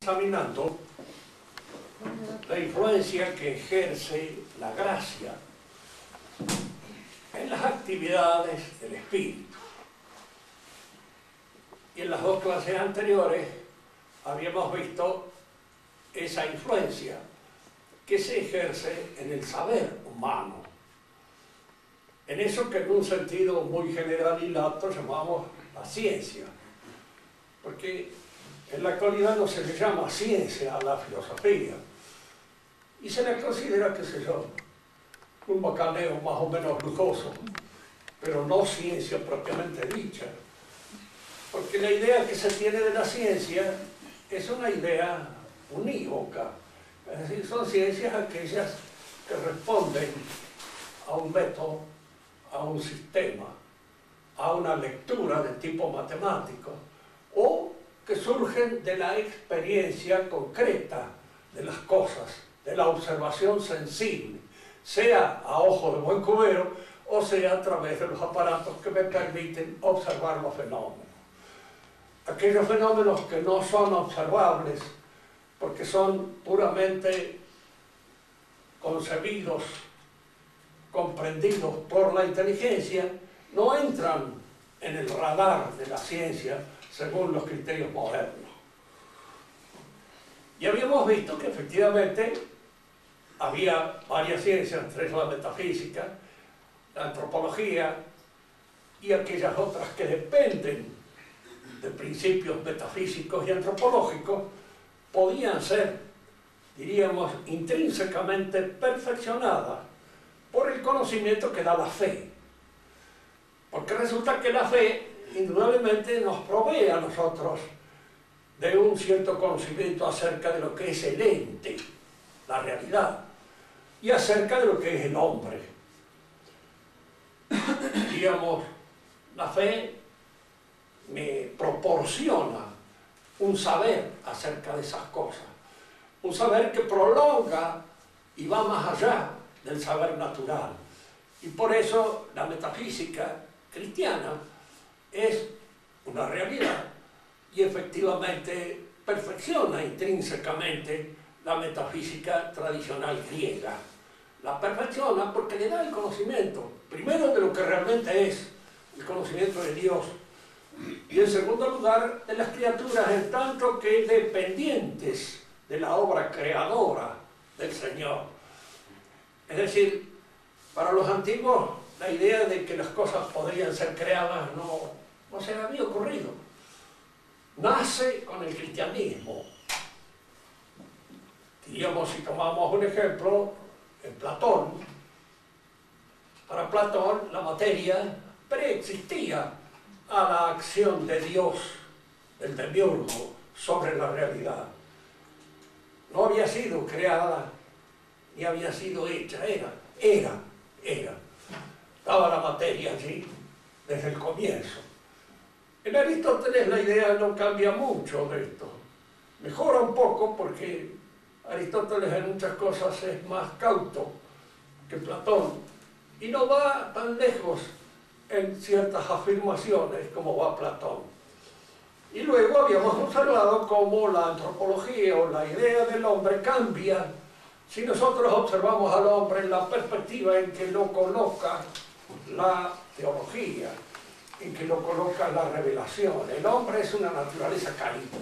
examinando la influencia que ejerce la gracia en las actividades del espíritu. Y en las dos clases anteriores habíamos visto esa influencia que se ejerce en el saber humano, en eso que en un sentido muy general y lato llamamos la ciencia, porque en la actualidad no se le llama ciencia a la filosofía y se le considera, qué sé yo, un bacaneo más o menos lujoso, pero no ciencia propiamente dicha, porque la idea que se tiene de la ciencia es una idea unívoca, es decir, son ciencias aquellas que responden a un método, a un sistema, a una lectura de tipo matemático, o que surgen de la experiencia concreta de las cosas, de la observación sensible, sea a ojo de buen cubero o sea a través de los aparatos que me permiten observar los fenómenos. Aquellos fenómenos que no son observables porque son puramente concebidos, comprendidos por la inteligencia, no entran en el radar de la ciencia según los criterios modernos. Y habíamos visto que efectivamente había varias ciencias, entre ellas la metafísica, la antropología y aquellas otras que dependen de principios metafísicos y antropológicos, podían ser, diríamos, intrínsecamente perfeccionadas por el conocimiento que da la fe. Porque resulta que la fe indudablemente nos provee a nosotros de un cierto conocimiento acerca de lo que es el ente, la realidad, y acerca de lo que es el hombre. Digamos, la fe me proporciona un saber acerca de esas cosas, un saber que prolonga y va más allá del saber natural. Y por eso la metafísica cristiana es una realidad y efectivamente perfecciona intrínsecamente la metafísica tradicional griega. La perfecciona porque le da el conocimiento, primero de lo que realmente es el conocimiento de Dios, y en segundo lugar de las criaturas en tanto que dependientes de la obra creadora del Señor. Es decir, para los antiguos la idea de que las cosas podrían ser creadas no se había ocurrido. Nace con el cristianismo. Diríamos, si tomamos un ejemplo, en Platón, para Platón la materia preexistía a la acción de Dios, del demiurgo, sobre la realidad. No había sido creada, ni había sido hecha, era. Estaba la materia allí desde el comienzo. En Aristóteles la idea no cambia mucho de esto. Mejora un poco porque Aristóteles en muchas cosas es más cauto que Platón y no va tan lejos en ciertas afirmaciones como va Platón. Y luego habíamos observado cómo la antropología o la idea del hombre cambia si nosotros observamos al hombre en la perspectiva en que lo coloca la teología, en que lo coloca la revelación. El hombre es una naturaleza caída.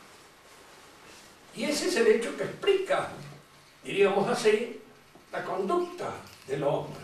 Y ese es el hecho que explica, diríamos así, la conducta del hombre.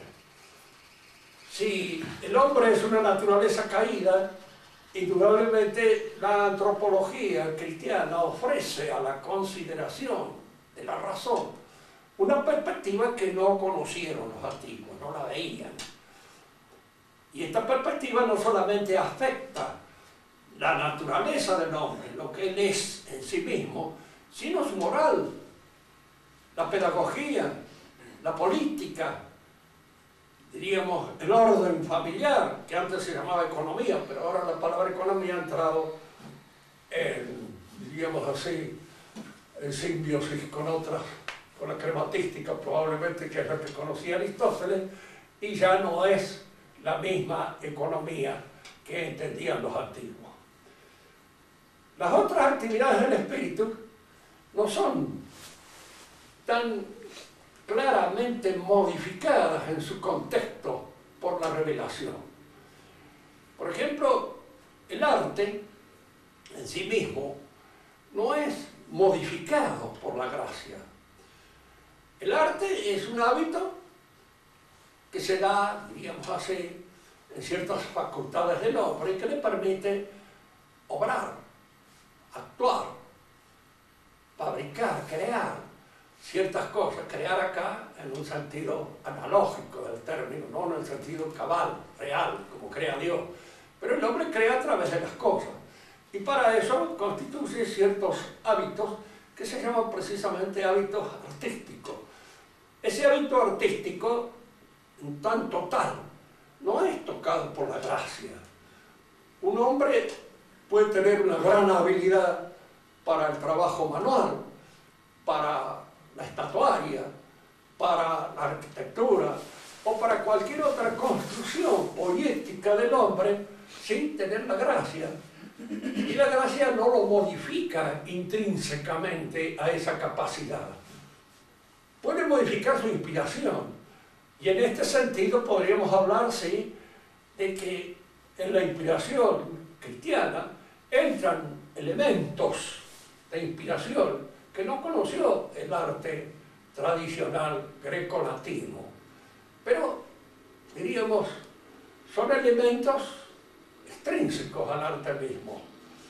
Si el hombre es una naturaleza caída, indudablemente la antropología cristiana ofrece a la consideración de la razón una perspectiva que no conocieron los antiguos, no la veían. Y esta perspectiva no solamente afecta la naturaleza del hombre, lo que él es en sí mismo, sino su moral, la pedagogía, la política, diríamos el orden familiar, que antes se llamaba economía, pero ahora la palabra economía ha entrado en, diríamos así, en simbiosis con otras, con la crematística probablemente, que es la que conocía Aristóteles, y ya no es la misma economía que entendían los antiguos. Las otras actividades del espíritu no son tan claramente modificadas en su contexto por la revelación. Por ejemplo, el arte en sí mismo no es modificado por la gracia. El arte es un hábito que se da, digamos así, en ciertas facultades del hombre y que le permite obrar, actuar, fabricar, crear ciertas cosas. Crear acá en un sentido analógico del término, no en el sentido cabal, real, como crea Dios. Pero el hombre crea a través de las cosas. Y para eso constituye ciertos hábitos que se llaman precisamente hábitos artísticos. Ese hábito artístico, en tanto tal, no es tocado por la gracia. Un hombre puede tener una gran habilidad para el trabajo manual, para la estatuaria, para la arquitectura o para cualquier otra construcción poética del hombre sin tener la gracia. Y la gracia no lo modifica intrínsecamente a esa capacidad. Puede modificar su inspiración. Y en este sentido podríamos hablar, sí, de que en la inspiración cristiana entran elementos de inspiración que no conoció el arte tradicional greco-latino. Pero, diríamos, son elementos extrínsecos al arte mismo.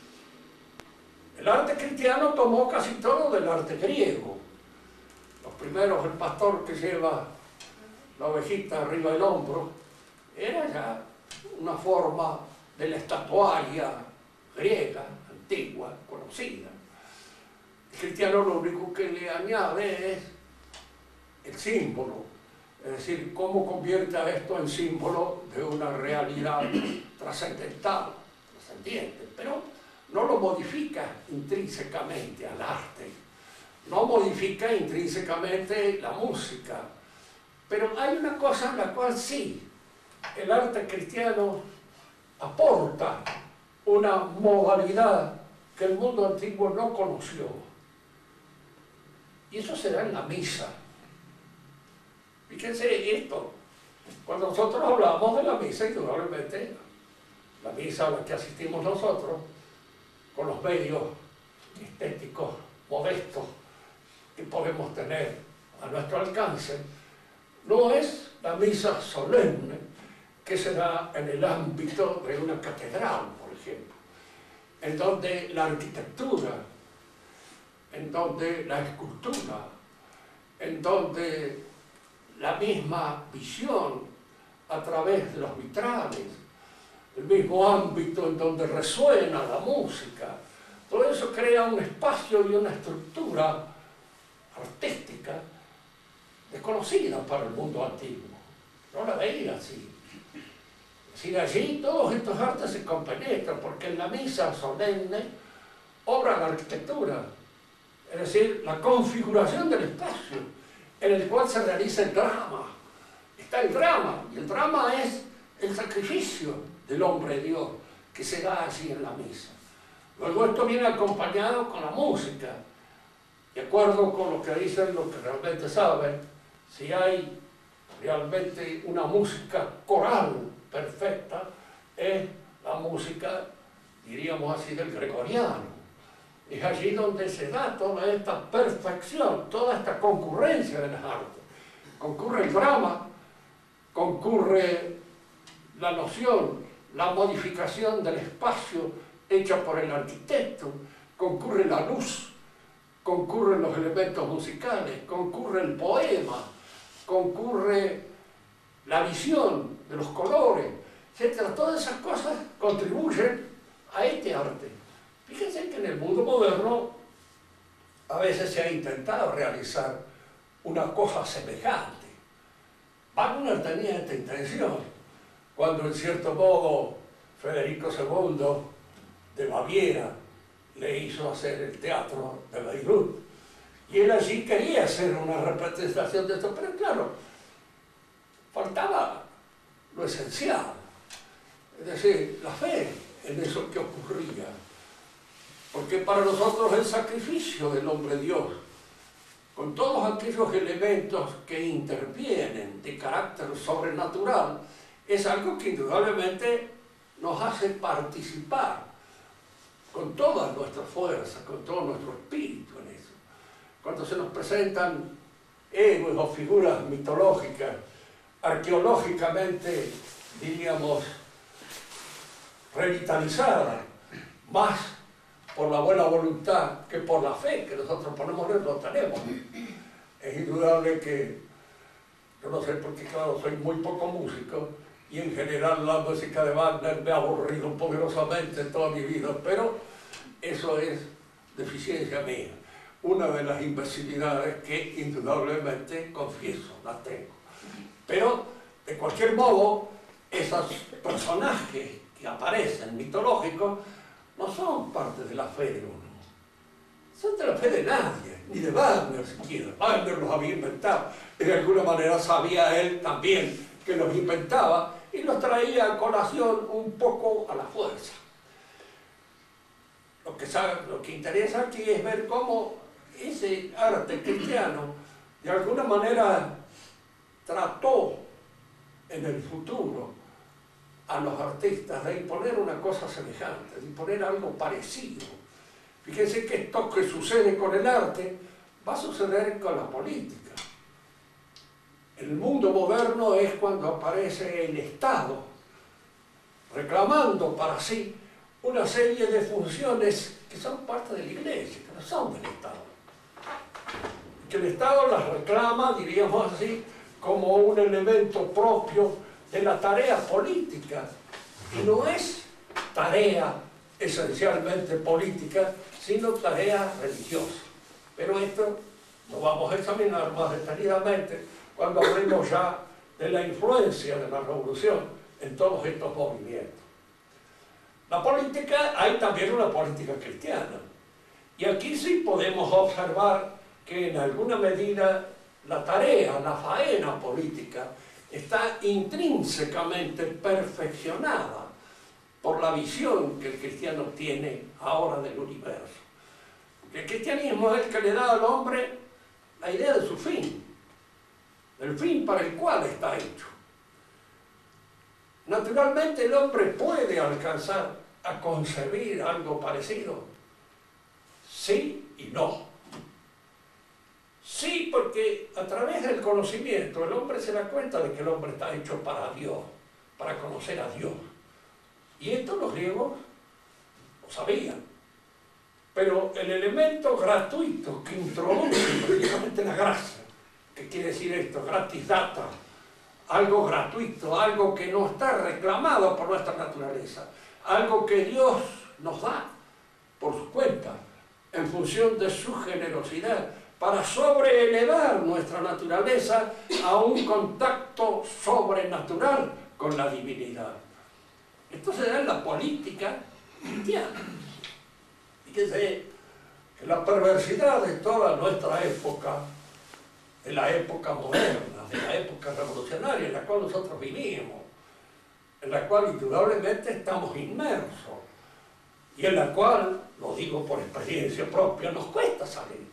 El arte cristiano tomó casi todo del arte griego. Los primeros, el pastor que lleva la ovejita arriba del hombro, era ya una forma de la estatuaria griega, antigua, conocida. El cristiano lo único que le añade es el símbolo, es decir, cómo convierte a esto en símbolo de una realidad trascendental, trascendiente, pero no lo modifica intrínsecamente al arte, no modifica intrínsecamente la música. Pero hay una cosa en la cual sí, el arte cristiano aporta una modalidad que el mundo antiguo no conoció. Y eso será en la misa. Fíjense esto, cuando nosotros hablamos de la misa, indudablemente, la misa a la que asistimos nosotros, con los medios estéticos modestos que podemos tener a nuestro alcance, no es la misa solemne que se da en el ámbito de una catedral, por ejemplo, en donde la arquitectura, en donde la escultura, en donde la misma visión a través de los vitrales, el mismo ámbito en donde resuena la música, todo eso crea un espacio y una estructura artística desconocida para el mundo antiguo. No la veía así. Es decir, allí todos estos artes se compenetran, porque en la misa solemne obra la arquitectura, es decir, la configuración del espacio en el cual se realiza el drama. Está el drama, y el drama es el sacrificio del hombre Dios que se da así en la misa. Luego esto viene acompañado con la música. De acuerdo con lo que dicen los que realmente saben, si hay realmente una música coral perfecta, es la música, diríamos así, del gregoriano. Es allí donde se da toda esta perfección, toda esta concurrencia de las artes. Concurre el drama, concurre la noción, la modificación del espacio hecha por el arquitecto, concurre la luz, concurren los elementos musicales, concurre el poema, concurre la visión de los colores, etc. Todas esas cosas contribuyen a este arte. Fíjense que en el mundo moderno a veces se ha intentado realizar una cosa semejante. Wagner tenía esta intención cuando, en cierto modo, Federico II de Baviera le hizo hacer el teatro de Beirut. Y él allí quería hacer una representación de esto, pero claro, faltaba lo esencial, es decir, la fe en eso que ocurría. Porque para nosotros el sacrificio del hombre Dios, con todos aquellos elementos que intervienen de carácter sobrenatural, es algo que indudablemente nos hace participar con toda nuestra fuerza, con todo nuestro espíritu en eso. Cuando se nos presentan héroes o figuras mitológicas, arqueológicamente, diríamos, revitalizadas, más por la buena voluntad que por la fe que nosotros ponemos en lo tenemos. Es indudable que, yo no sé por qué, claro, soy muy poco músico, y en general la música de Wagner me ha aburrido poderosamente toda mi vida, pero eso es deficiencia mía. Una de las imbecilidades que indudablemente confieso, las tengo. Pero, de cualquier modo, esos personajes que aparecen mitológicos no son parte de la fe de uno. Son de la fe de nadie, ni de Wagner siquiera. Wagner los había inventado. Y de alguna manera sabía él también que los inventaba y los traía a colación un poco a la fuerza. Lo que interesa aquí es ver cómo ese arte cristiano de alguna manera trató en el futuro a los artistas de imponer una cosa semejante, de imponer algo parecido. Fíjense que esto que sucede con el arte va a suceder con la política. El mundo moderno es cuando aparece el Estado reclamando para sí una serie de funciones que son parte de la Iglesia, que no son del Estado. Que el Estado las reclama, diríamos así, como un elemento propio de la tarea política, y no es tarea esencialmente política, sino tarea religiosa. Pero esto lo vamos a examinar más detalladamente cuando hablemos ya de la influencia de la revolución en todos estos movimientos. La política, hay también una política cristiana, y aquí sí podemos observar que en alguna medida la tarea, la faena política está intrínsecamente perfeccionada por la visión que el cristiano tiene ahora del universo. El cristianismo es el que le da al hombre la idea de su fin, del fin para el cual está hecho. Naturalmente el hombre puede alcanzar a concebir algo parecido, sí y no. Sí, porque a través del conocimiento el hombre se da cuenta de que el hombre está hecho para Dios, para conocer a Dios. Y esto los griegos lo sabían. Pero el elemento gratuito que introduce precisamente la gracia, ¿qué quiere decir esto? Gratis data, algo gratuito, algo que no está reclamado por nuestra naturaleza, algo que Dios nos da por su cuenta, en función de su generosidad, para sobreelevar nuestra naturaleza a un contacto sobrenatural con la divinidad. Esto se da en la política cristiana. Fíjense que la perversidad de toda nuestra época, de la época moderna, de la época revolucionaria en la cual nosotros vivimos, en la cual indudablemente estamos inmersos, y en la cual, lo digo por experiencia propia, nos cuesta salir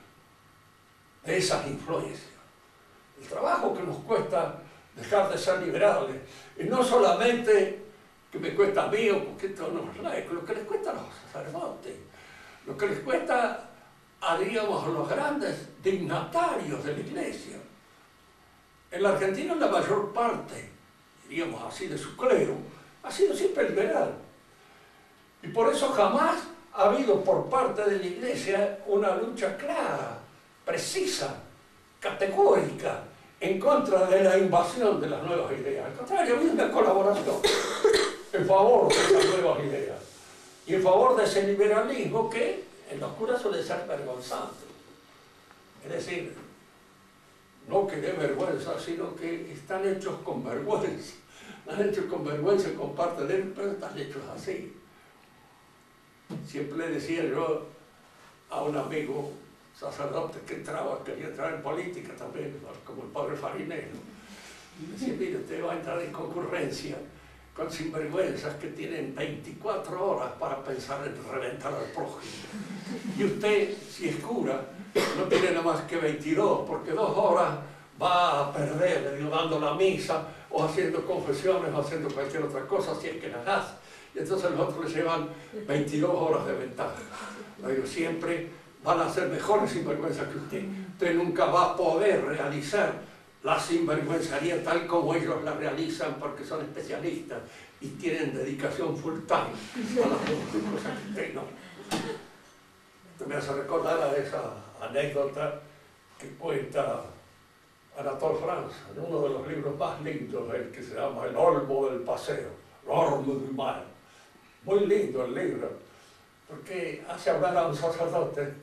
de esas influencias. El trabajo que nos cuesta dejar de ser liberales, y no solamente que me cuesta a mí o porque esto no es laico, lo que les cuesta a los sacerdotes, lo que les cuesta a, diríamos, a los grandes dignatarios de la Iglesia. En la Argentina la mayor parte, diríamos así, de su clero ha sido siempre liberal, y por eso jamás ha habido por parte de la Iglesia una lucha clara, precisa, categórica, en contra de la invasión de las nuevas ideas. Al contrario, ha habido una colaboración en favor de esas nuevas ideas y en favor de ese liberalismo que en la oscura suele ser vergonzante. Es decir, no que dé vergüenza, sino que están hechos con vergüenza. Están hechos con vergüenza con parte de él, pero están hechos así. Siempre le decía yo a un amigo sacerdote que quería entrar en política también, como el padre Farinero, decía, mire, usted va a entrar en concurrencia con sinvergüenzas que tienen 24 horas para pensar en reventar al prójimo. Y usted, si es cura, no tiene nada más que 22, porque 2 horas va a perder, le digo, dando la misa, o haciendo confesiones, o haciendo cualquier otra cosa, si es que las hace. Y entonces los otros le llevan 22 horas de ventaja. Le digo, siempre van a ser mejores sinvergüenzas que usted. Usted nunca va a poder realizar la sinvergüenzaría tal como ellos la realizan, porque son especialistas y tienen dedicación full time a las cosas que usted no. Esto me hace recordar a esa anécdota que cuenta Anatole France en uno de los libros más lindos de él, que se llama El Olmo del Paseo, L'Orme du Mal. Muy lindo el libro, porque hace hablar a un sacerdote,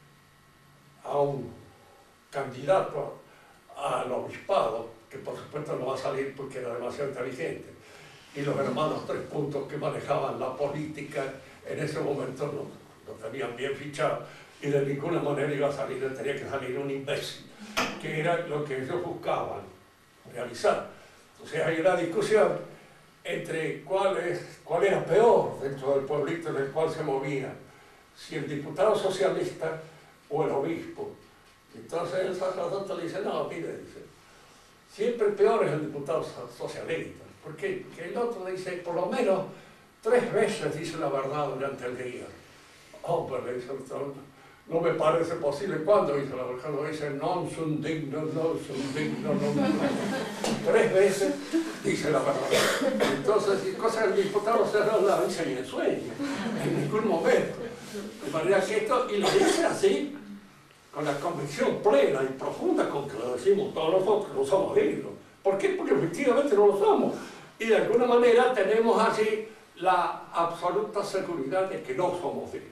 a un candidato al obispado, que por supuesto no va a salir porque era demasiado inteligente, y los hermanos Tres Puntos que manejaban la política en ese momento no tenían bien fichado, y de ninguna manera iba a salir, tenía que salir un imbécil, que era lo que ellos buscaban realizar. O sea, hay una discusión entre cuál era peor dentro del pueblito en el cual se movía, si el diputado socialista o el obispo. Entonces el sacerdote le dice, no, mire, dice, siempre peor es el diputado socialista. ¿Por qué? Porque el otro dice, por lo menos 3 veces dice la verdad durante el día. Hombre, le dice, no me parece posible. ¿Cuándo dice la verdad? Cuando dice, non son digno, non son digno, non son digno. 3 veces dice la verdad. Entonces, cosas el diputado socialista no la dice ni en sueño, en ningún momento. De manera que esto, y lo dice así, con la convicción plena y profunda con que lo decimos todos nosotros, no somos dignos. ¿Por qué? Porque efectivamente no lo somos. Y de alguna manera tenemos así la absoluta seguridad de que no somos dignos.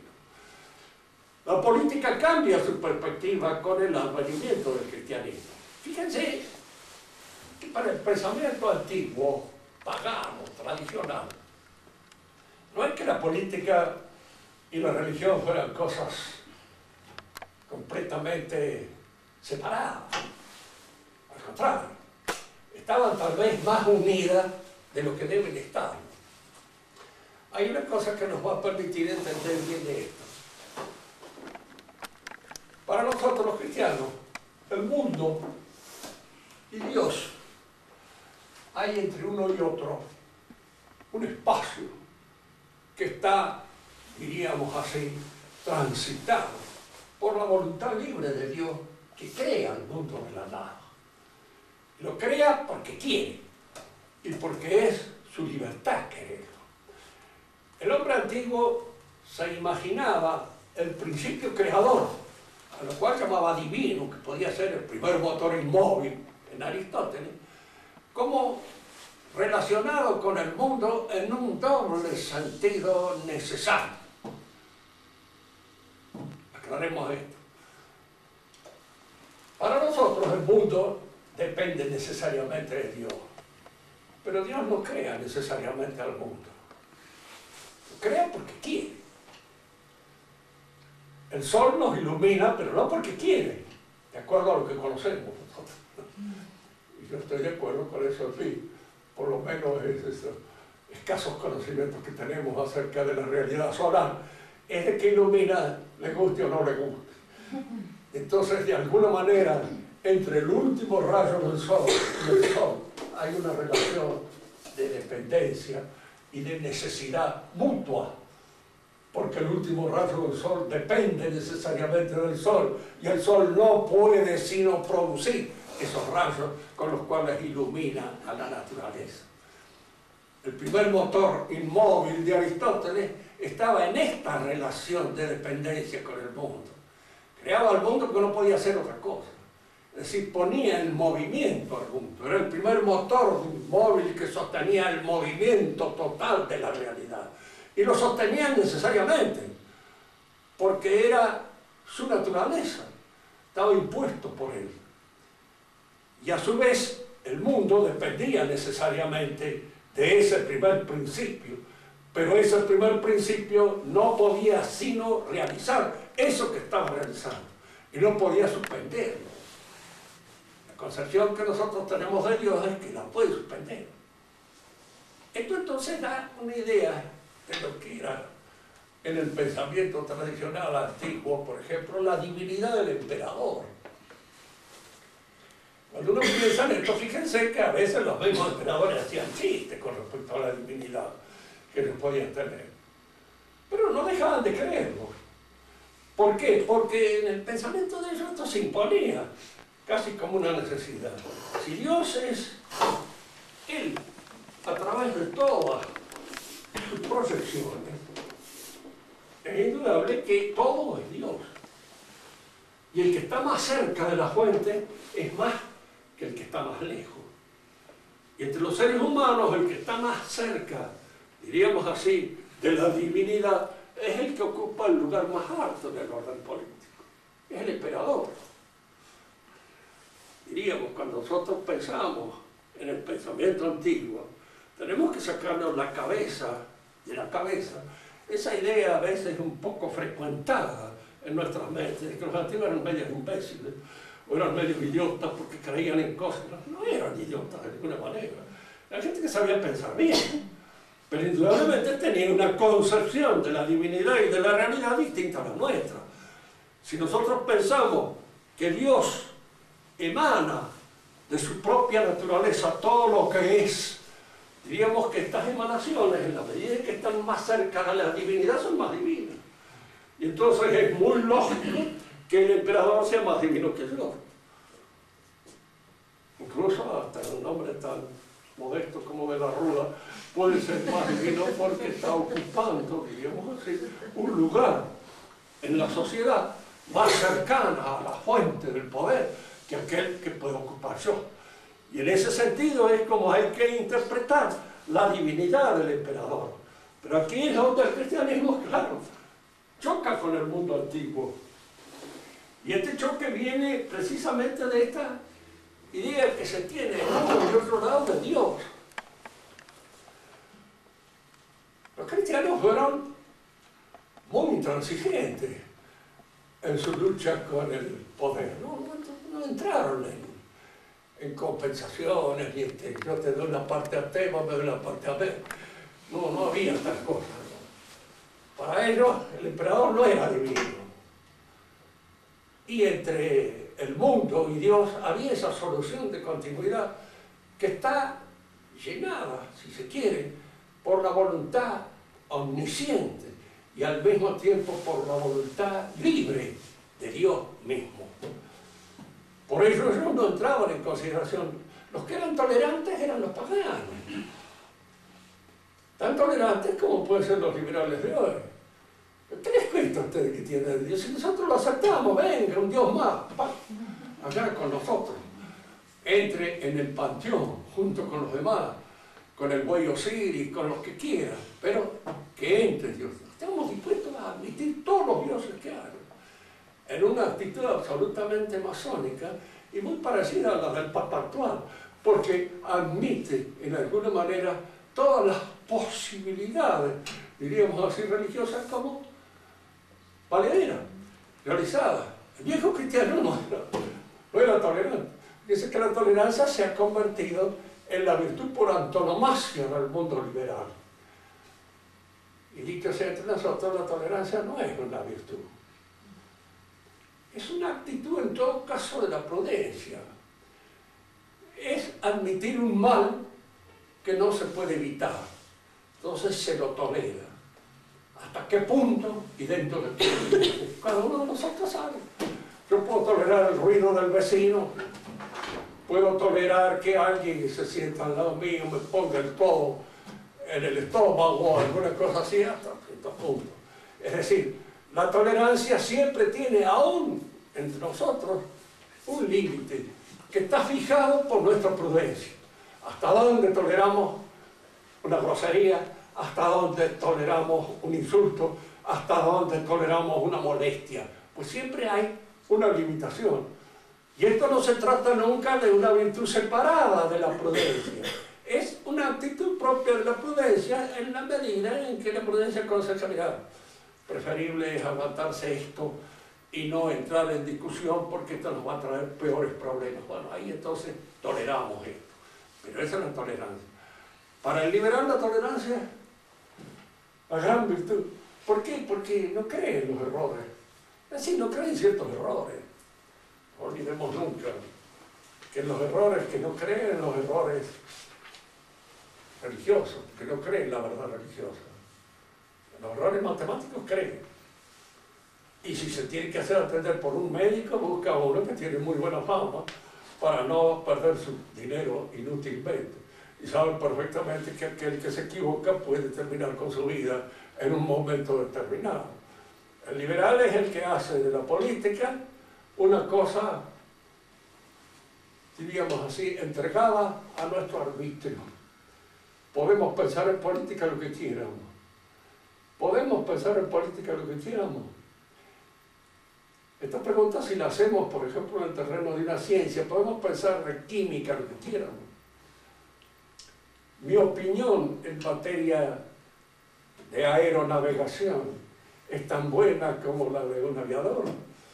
La política cambia su perspectiva con el advenimiento del cristianismo. Fíjense que para el pensamiento antiguo, pagano, tradicional, no es que la política y la religión fueran cosas completamente separadas. Al contrario, estaban tal vez más unidas de lo que deben estar. Hay una cosa que nos va a permitir entender bien de esto. Para nosotros los cristianos, el mundo y Dios, hay entre uno y otro un espacio que está, diríamos así, transitado por la voluntad libre de Dios que crea el mundo de la nada. Lo crea porque quiere y porque es su libertad quererlo. El hombre antiguo se imaginaba el principio creador, a lo cual llamaba divino, que podía ser el primer motor inmóvil en Aristóteles, como relacionado con el mundo en un doble sentido necesario. Aclaremos esto. Para nosotros el mundo depende necesariamente de Dios, pero Dios no crea necesariamente al mundo. Lo crea porque quiere. El sol nos ilumina, pero no porque quiere, de acuerdo a lo que conocemos nosotros. Y yo estoy de acuerdo con eso, sí, por lo menos esos escasos conocimientos que tenemos acerca de la realidad solar, es de que ilumina, le guste o no le guste. Entonces, de alguna manera, entre el último rayo del sol y el sol, hay una relación de dependencia y de necesidad mutua, porque el último rayo del sol depende necesariamente del sol, y el sol no puede sino producir esos rayos con los cuales ilumina a la naturaleza. El primer motor inmóvil de Aristóteles estaba en esta relación de dependencia con el mundo. Creaba el mundo porque no podía hacer otra cosa. Es decir, ponía en movimiento al mundo. Era el primer motor inmóvil que sostenía el movimiento total de la realidad. Y lo sostenía necesariamente, porque era su naturaleza, estaba impuesto por él. Y a su vez, el mundo dependía necesariamente de ese primer principio, pero ese primer principio no podía sino realizar eso que estaba realizando, y no podía suspenderlo. La concepción que nosotros tenemos de Dios es que la puede suspender. Esto entonces da una idea de lo que era en el pensamiento tradicional antiguo, por ejemplo, la divinidad del emperador. Cuando uno piensa en esto, fíjense que a veces los mismos emperadores hacían chistes con respecto a la divinidad que ellos podían tener. Pero no dejaban de creerlo. ¿Por qué? Porque en el pensamiento de ellos esto se imponía casi como una necesidad. Si Dios es Él, a través de todas sus proyecciones, es indudable que todo es Dios. Y el que está más cerca de la fuente es más que el que está más lejos. Y entre los seres humanos, el que está más cerca, diríamos así, de la divinidad, es el que ocupa el lugar más alto del orden político. Es el emperador. Diríamos, cuando nosotros pensamos en el pensamiento antiguo, tenemos que sacarnos la cabeza de la cabeza. Esa idea a veces es un poco frecuentada en nuestras mentes, de que los antiguos eran medios imbéciles, o eran medios idiotas porque creían en cosas. No eran idiotas de ninguna manera. Era gente que sabía pensar bien, pero indudablemente tenía una concepción de la divinidad y de la realidad distinta a la nuestra. Si nosotros pensamos que Dios emana de su propia naturaleza todo lo que es, diríamos que estas emanaciones, en la medida en que están más cerca de la divinidad, son más divinas. Y entonces es muy lógico que el emperador sea más divino que Dios. Incluso hasta un hombre tan modesto como de la Rúa puede ser más divino porque está ocupando, diríamos así, un lugar en la sociedad más cercana a la fuente del poder que aquel que puedo ocupar yo. Y en ese sentido es como hay que interpretar la divinidad del emperador. Pero aquí es donde el cristianismo, claro, choca con el mundo antiguo. Y este choque viene precisamente de esta idea que se tiene de uno y otro lado de Dios. Los cristianos fueron muy intransigentes en su lucha con el poder. No entraron en compensaciones, ni yo te doy una parte a T, vos me doy una parte a B. No había tal cosa. Para ellos, el emperador no era divino. Y entre el mundo y Dios había esa solución de continuidad que está llenada, si se quiere, por la voluntad omnisciente y al mismo tiempo por la voluntad libre de Dios mismo. Por eso ellos no entraban en consideración. Los que eran tolerantes eran los paganos. Tan tolerantes como pueden ser los liberales de hoy. ¿Qué les cuesta a ustedes que tienen Dios? Si nosotros lo aceptamos, venga, un Dios más, allá con nosotros. Entre en el panteón, junto con los demás, con el buey Osiris, con los que quieran, pero que entre Dios. Estamos dispuestos a admitir todos los dioses que hay, en una actitud absolutamente masónica y muy parecida a la del Papa actual, porque admite, en alguna manera, todas las posibilidades, diríamos así, religiosas como valederas, realizadas. El viejo cristiano no era tolerante. Dice que la tolerancia se ha convertido en la virtud por antonomasia del mundo liberal. Y dicho sea entre nosotros, la tolerancia no es una virtud. Es una actitud en todo caso de la prudencia. Es admitir un mal que no se puede evitar. Entonces se lo tolera. ¿Hasta qué punto? Y dentro de qué. Cada uno de nosotros sabe. Yo puedo tolerar el ruido del vecino, puedo tolerar que alguien se sienta al lado mío, me ponga el codo en el estómago o alguna cosa así, hasta cierto punto. Es decir, la tolerancia siempre tiene aún entre nosotros un límite que está fijado por nuestra prudencia. ¿Hasta dónde toleramos una grosería? ¿Hasta dónde toleramos un insulto? ¿Hasta dónde toleramos una molestia? Pues siempre hay una limitación. Y esto no se trata nunca de una virtud separada de la prudencia. Es una actitud propia de la prudencia en la medida en que la prudencia aconseja, mirar, preferible es aguantarse esto y no entrar en discusión porque esto nos va a traer peores problemas. Bueno, ahí entonces toleramos esto. Pero esa es la tolerancia. Para el liberal la tolerancia es la gran virtud. ¿Por qué? Porque no cree en los errores. Es decir, no cree en ciertos errores. No olvidemos nunca que en los errores, que no creen en los errores religiosos, que no creen en la verdad religiosa. En los errores matemáticos creen. Y si se tiene que hacer atender por un médico, busca a uno que tiene muy buena fama para no perder su dinero inútilmente. Y saben perfectamente que aquel que se equivoca puede terminar con su vida en un momento determinado. El liberal es el que hace de la política una cosa, diríamos así, entregada a nuestro arbitrio. Podemos pensar en política lo que quieramos. Podemos pensar en política lo que quieramos. Esta pregunta, si la hacemos, por ejemplo, en el terreno de una ciencia, podemos pensar en química lo que quieramos. Mi opinión en materia de aeronavegación es tan buena como la de un aviador.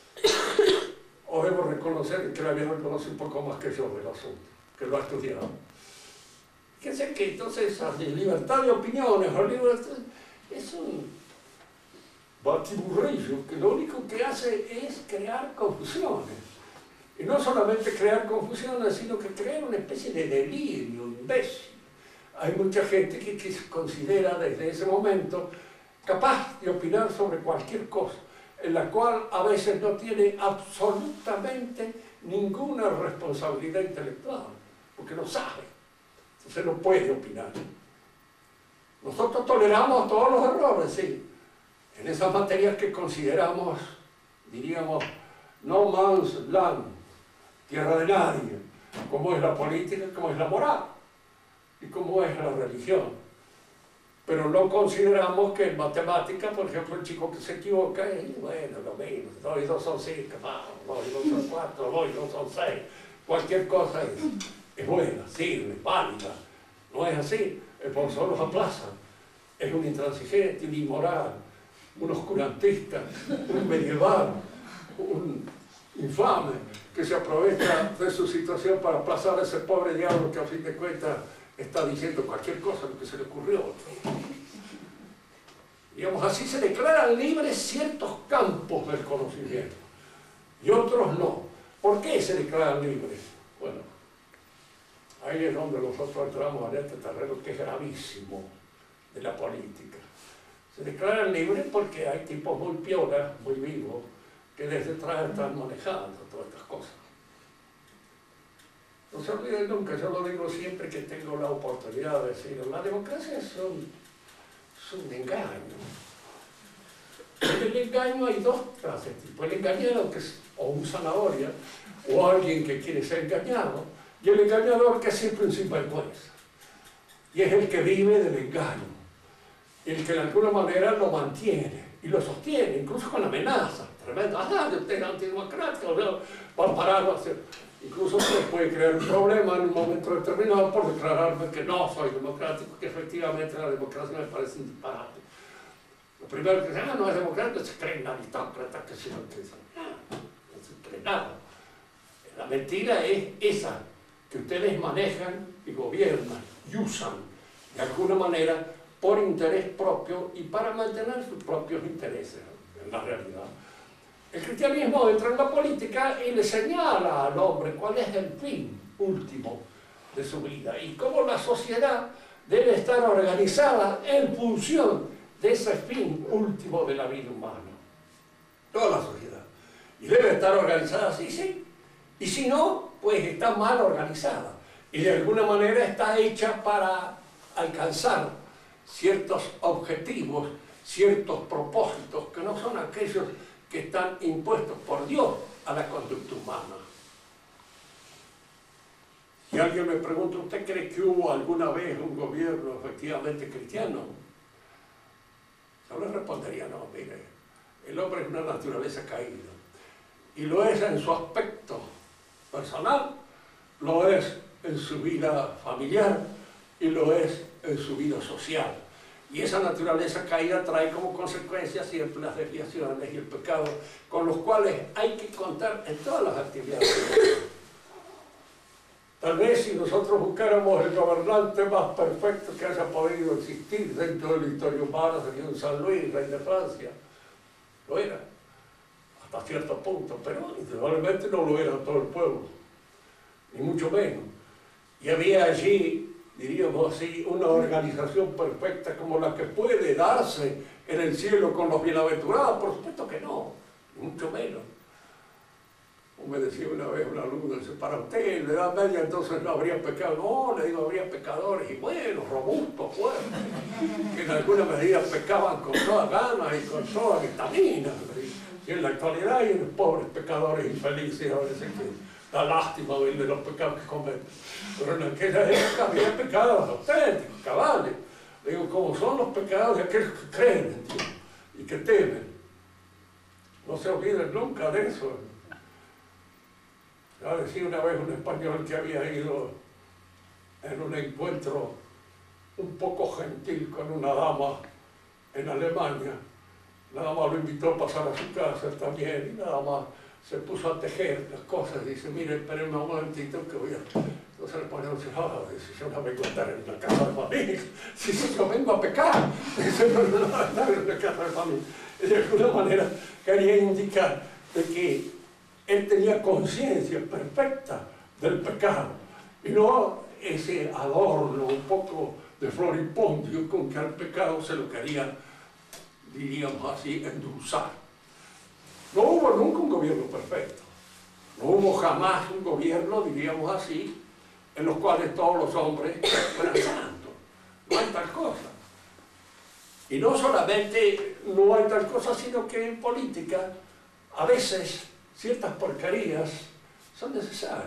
O debo reconocer que el aviador conoce un poco más que yo del asunto, que lo ha estudiado. Fíjense que entonces la libertad de opiniones o libertad es un batiburrillo que lo único que hace es crear confusiones. Y no solamente crear confusiones, sino que crear una especie de delirio imbécil. Hay mucha gente que se considera desde ese momento capaz de opinar sobre cualquier cosa, en la cual a veces no tiene absolutamente ninguna responsabilidad intelectual, porque no sabe, entonces no puede opinar. Nosotros toleramos todos los errores, sí, en esas materias que consideramos, diríamos, no man's land, tierra de nadie, como es la política, como es la moral y como es la religión. Pero no consideramos que en matemática, por ejemplo, el chico que se equivoca es, bueno, lo mismo, 2 y 2 son 5, 2 y 2 son 4, 2 y 2 son 6, cualquier cosa es buena, sirve, válida. No es así, el profesor los aplaza, es un intransigente, un inmoral, un oscurantista, un medieval, un infame, que se aprovecha de su situación para aplazar a ese pobre diablo que a fin de cuentas está diciendo cualquier cosa, lo que se le ocurrió. Digamos, así se declaran libres ciertos campos del conocimiento y otros no. ¿Por qué se declaran libres? Bueno, ahí es donde nosotros entramos en este terreno que es gravísimo de la política. Se declaran libres porque hay tipos muy piolas, muy vivos, que desde atrás están manejando todas estas cosas. No se olviden nunca, yo lo digo siempre que tengo la oportunidad de decirlo, la democracia es un engaño. En el engaño hay dos clases, tipo el engañado, que es o un zanahoria, o alguien que quiere ser engañado, y el engañador, que es siempre un sinvergüenza. Y es el que vive del engaño, el que de alguna manera lo mantiene, y lo sostiene, incluso con amenazas tremendas. Usted es antidemocrático, va a parar, incluso se puede crear un problema en un momento determinado por declararme que no soy democrático, que efectivamente la democracia me parece un disparate. Lo primero que dicen, no es democrático, se creen aristócratas, que se no se cree nada. La mentira es esa, que ustedes manejan y gobiernan y usan de alguna manera por interés propio y para mantener sus propios intereses, en la realidad. El cristianismo entra en la política y le señala al hombre cuál es el fin último de su vida y cómo la sociedad debe estar organizada en función de ese fin último de la vida humana. Toda la sociedad. Y debe estar organizada así, sí. Y si no, pues está mal organizada. Y de alguna manera está hecha para alcanzar ciertos objetivos, ciertos propósitos, que no son aquellos que están impuestos por Dios a la conducta humana. Si alguien me pregunta, ¿usted cree que hubo alguna vez un gobierno efectivamente cristiano? Yo le respondería, no, mire, el hombre es una naturaleza caída. Y lo es en su aspecto personal, lo es en su vida familiar y lo es en su vida social. Y esa naturaleza caída trae como consecuencia siempre las desviaciones y el pecado, con los cuales hay que contar en todas las actividades. Tal vez si nosotros buscáramos el gobernante más perfecto que haya podido existir dentro de la historia humana, sería un San Luis, rey de Francia. Lo era, hasta cierto punto, pero indudablemente no lo era todo el pueblo, ni mucho menos. Y había allí, diríamos así, una organización perfecta como la que puede darse en el cielo con los bienaventurados. Por supuesto que no, ni mucho menos. Me decía una vez un alumno, dice, para usted en la Edad Media entonces no habría pecado. No, le digo, habría pecadores y buenos, robustos, fuertes, que en alguna medida pecaban con toda gana y con toda vitamina. Y en la actualidad hay unos pobres pecadores infelices, a veces que da lástima ver de los pecados que cometen. Pero en aquella época había pecados auténticos, cabales. Le digo, como son los pecados de aquellos que creen en Dios y que temen. No se olviden nunca de eso. Ya decía una vez un español que había ido en un encuentro un poco gentil con una dama en Alemania. La dama lo invitó a pasar a su casa también y la dama se puso a tejer las cosas y dice, mire, espérenme un momentito que voy a... Entonces el español dice, dice, yo no vengo a estar en la casa de familia, si yo vengo a pecar, dice, no vengo a estar en la casa de familia. Y de alguna manera quería indicar de que él tenía conciencia perfecta del pecado y no ese adorno un poco de floripondio con que al pecado se lo quería, diríamos así, endulzar. No hubo nunca un gobierno perfecto, no hubo jamás un gobierno, diríamos así, en los cuales todos los hombres fueran santos. No hay tal cosa. Y no solamente no hay tal cosa, sino que en política a veces ciertas porquerías son necesarias.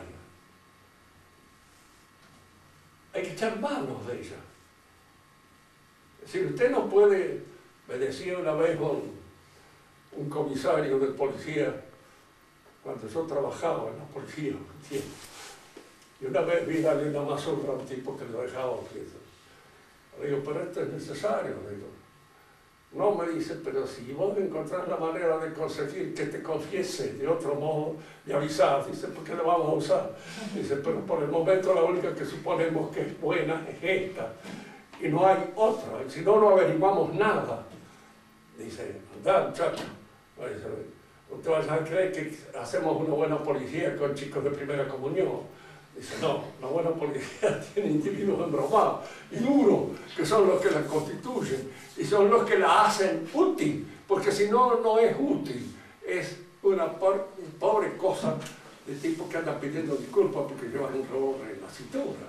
Hay que echar manos de ellas. Es decir, usted no puede, me decía una vez un comisario de policía, cuando yo trabajaba en la policía, y una vez vi darle una mazurra a un tipo que lo dejaba quieto. Le digo, pero esto es necesario, le digo. No, me dice, pero si vos encontrás la manera de conseguir que te confiese de otro modo, me avisás. Dice, ¿por qué lo vamos a usar? Dice, pero por el momento la única que suponemos que es buena es esta. Y no hay otra. Y si no, no averiguamos nada. Dice, anda, muchacho. Dice, usted va a creer que hacemos una buena policía con chicos de primera comunión. Dice, no, la buena policía tiene individuos embromados y duros, que son los que la constituyen y son los que la hacen útil, porque si no, no es útil. Es una pobre cosa de tipo que anda pidiendo disculpas porque llevan un revólver en la cintura.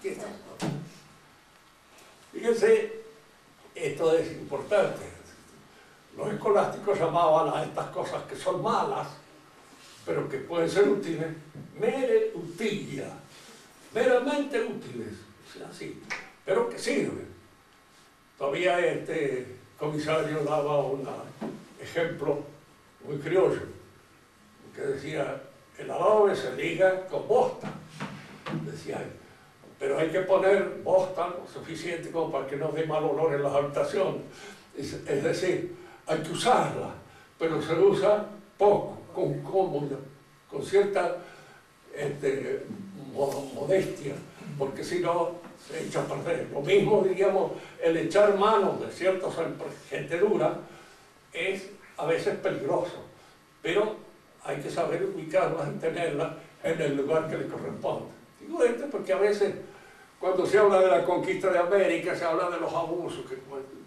Fíjense, esto es importante. Los escolásticos llamaban a estas cosas que son malas, pero que pueden ser útiles, mere utilia, meramente útiles, o sea, así, pero que sirven. Todavía este comisario daba un ejemplo muy criollo, que decía, el adobe se liga con bosta, decía él, pero hay que poner bosta lo suficiente como para que no dé mal olor en las habitaciones, es decir, hay que usarla, pero se usa poco, con cierta modestia, porque si no se echa a perder. Lo mismo, diríamos, el echar manos de cierta gente dura es a veces peligroso, pero hay que saber ubicarlas y tenerlas en el lugar que le corresponde. Digo esto porque a veces cuando se habla de la conquista de América se habla de los abusos que cometen.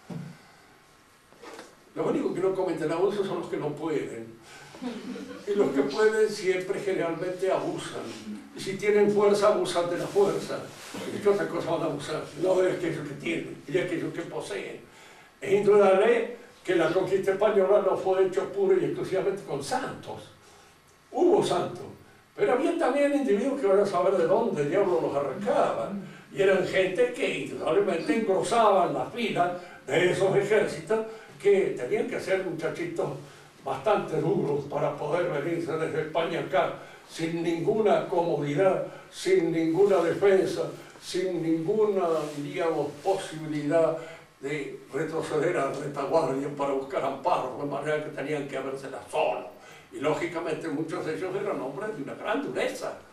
Los únicos que no cometen abusos son los que no pueden. Y los que pueden siempre generalmente abusan. Y si tienen fuerza, abusan de la fuerza. ¿Y qué otra cosa van a abusar? No de aquellos que tienen y de aquellos que poseen. Es indudable que la conquista española no fue hecha pura y exclusivamente con santos. Hubo santos, pero había también individuos que van a saber de dónde el diablo los arrancaban. Y eran gente que indudablemente engrosaban la fila de esos ejércitos que tenían que ser muchachitos bastante duros para poder venirse desde España acá sin ninguna comodidad, sin ninguna defensa, sin ninguna, diríamos, posibilidad de retroceder a retaguardia para buscar amparo, de manera que tenían que habérsela solos. Y lógicamente muchos de ellos eran hombres de una gran dureza,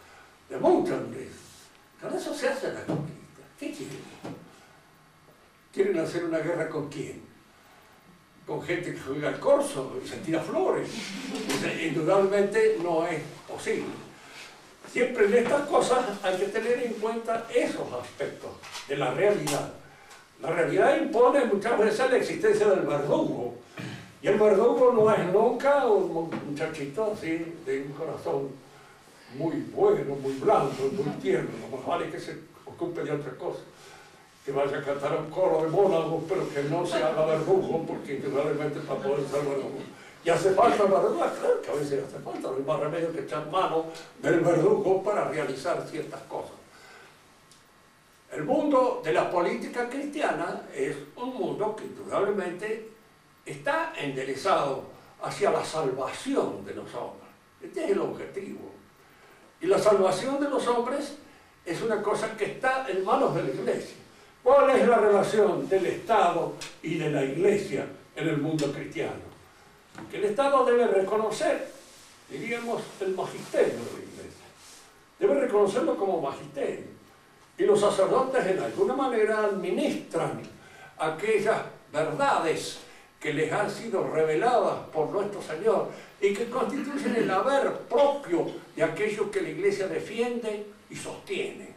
de mucha dureza. Con eso se hace la conquista. ¿Qué quieren? ¿Quieren hacer una guerra con quién? Con gente que juega al corso y se tira flores. O sea, indudablemente no es posible. Siempre en estas cosas hay que tener en cuenta esos aspectos de la realidad. La realidad impone muchas veces la existencia del verdugo. Y el verdugo no es nunca un muchachito así de un corazón muy bueno, muy blanco, muy tierno. Más vale que se ocupe de otra cosa. Que vaya a cantar un coro de monólogos, pero que no se haga verdugo, porque indudablemente para poder ser verdugo. Y hace falta verdugo, claro que a veces hace falta, no hay más remedio que echar mano del verdugo para realizar ciertas cosas. El mundo de la política cristiana es un mundo que indudablemente está enderezado hacia la salvación de los hombres. Este es el objetivo. Y la salvación de los hombres es una cosa que está en manos de la Iglesia. ¿Cuál es la relación del Estado y de la Iglesia en el mundo cristiano? Que el Estado debe reconocer, diríamos, el magisterio de la Iglesia. Debe reconocerlo como magisterio. Y los sacerdotes en alguna manera administran aquellas verdades que les han sido reveladas por nuestro Señor y que constituyen el haber propio de aquello que la Iglesia defiende y sostiene.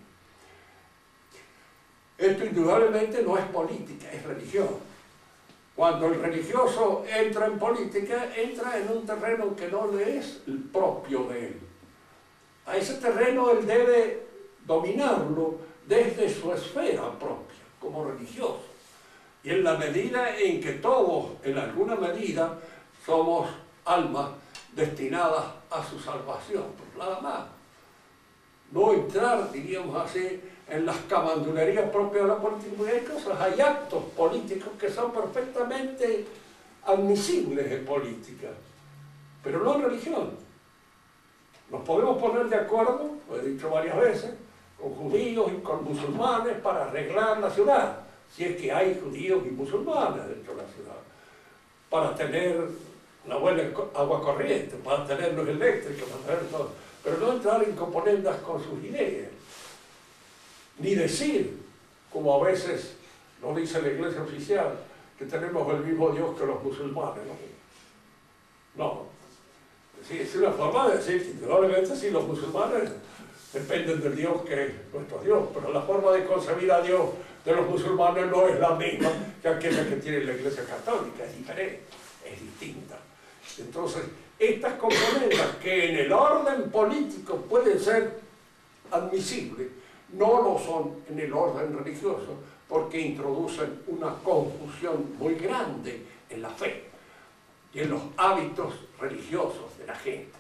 Esto indudablemente no es política, es religión. Cuando el religioso entra en política, entra en un terreno que no le es el propio de él. A ese terreno él debe dominarlo desde su esfera propia, como religioso. Y en la medida en que todos, en alguna medida, somos almas destinadas a su salvación, pues nada más. No entrar, diríamos así, en las camandulerías propias de la política, porque hay cosas, hay actos políticos que son perfectamente admisibles en política, pero no en religión. Nos podemos poner de acuerdo, lo he dicho varias veces, con judíos y con musulmanes para arreglar la ciudad, si es que hay judíos y musulmanes dentro de la ciudad, para tener una buena agua corriente, para tener luz eléctrica, para tener todo, pero no entrar en componendas con sus ideas, ni decir, como a veces lo dice la Iglesia oficial, que tenemos el mismo Dios que los musulmanes, ¿no? No. Sí, es una forma de decir que indudablemente sí, los musulmanes dependen del Dios que es nuestro Dios, pero la forma de concebir a Dios de los musulmanes no es la misma que aquella que tiene la Iglesia Católica, es diferente, es distinta. Entonces, estas componendas que en el orden político pueden ser admisibles, no lo son en el orden religioso, porque introducen una confusión muy grande en la fe y en los hábitos religiosos de la gente.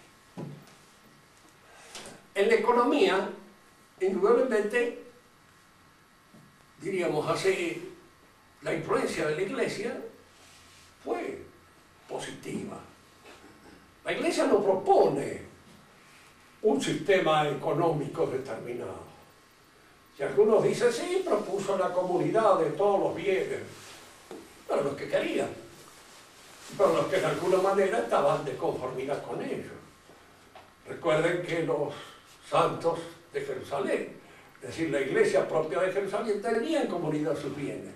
En la economía, indudablemente, diríamos así, la influencia de la Iglesia fue positiva. La Iglesia no propone un sistema económico determinado. Si algunos dicen, sí, propuso la comunidad de todos los bienes, pero los que querían, pero los que de alguna manera estaban de conformidad con ellos. Recuerden que los santos de Jerusalén, es decir, la iglesia propia de Jerusalén, tenía en comunidad sus bienes.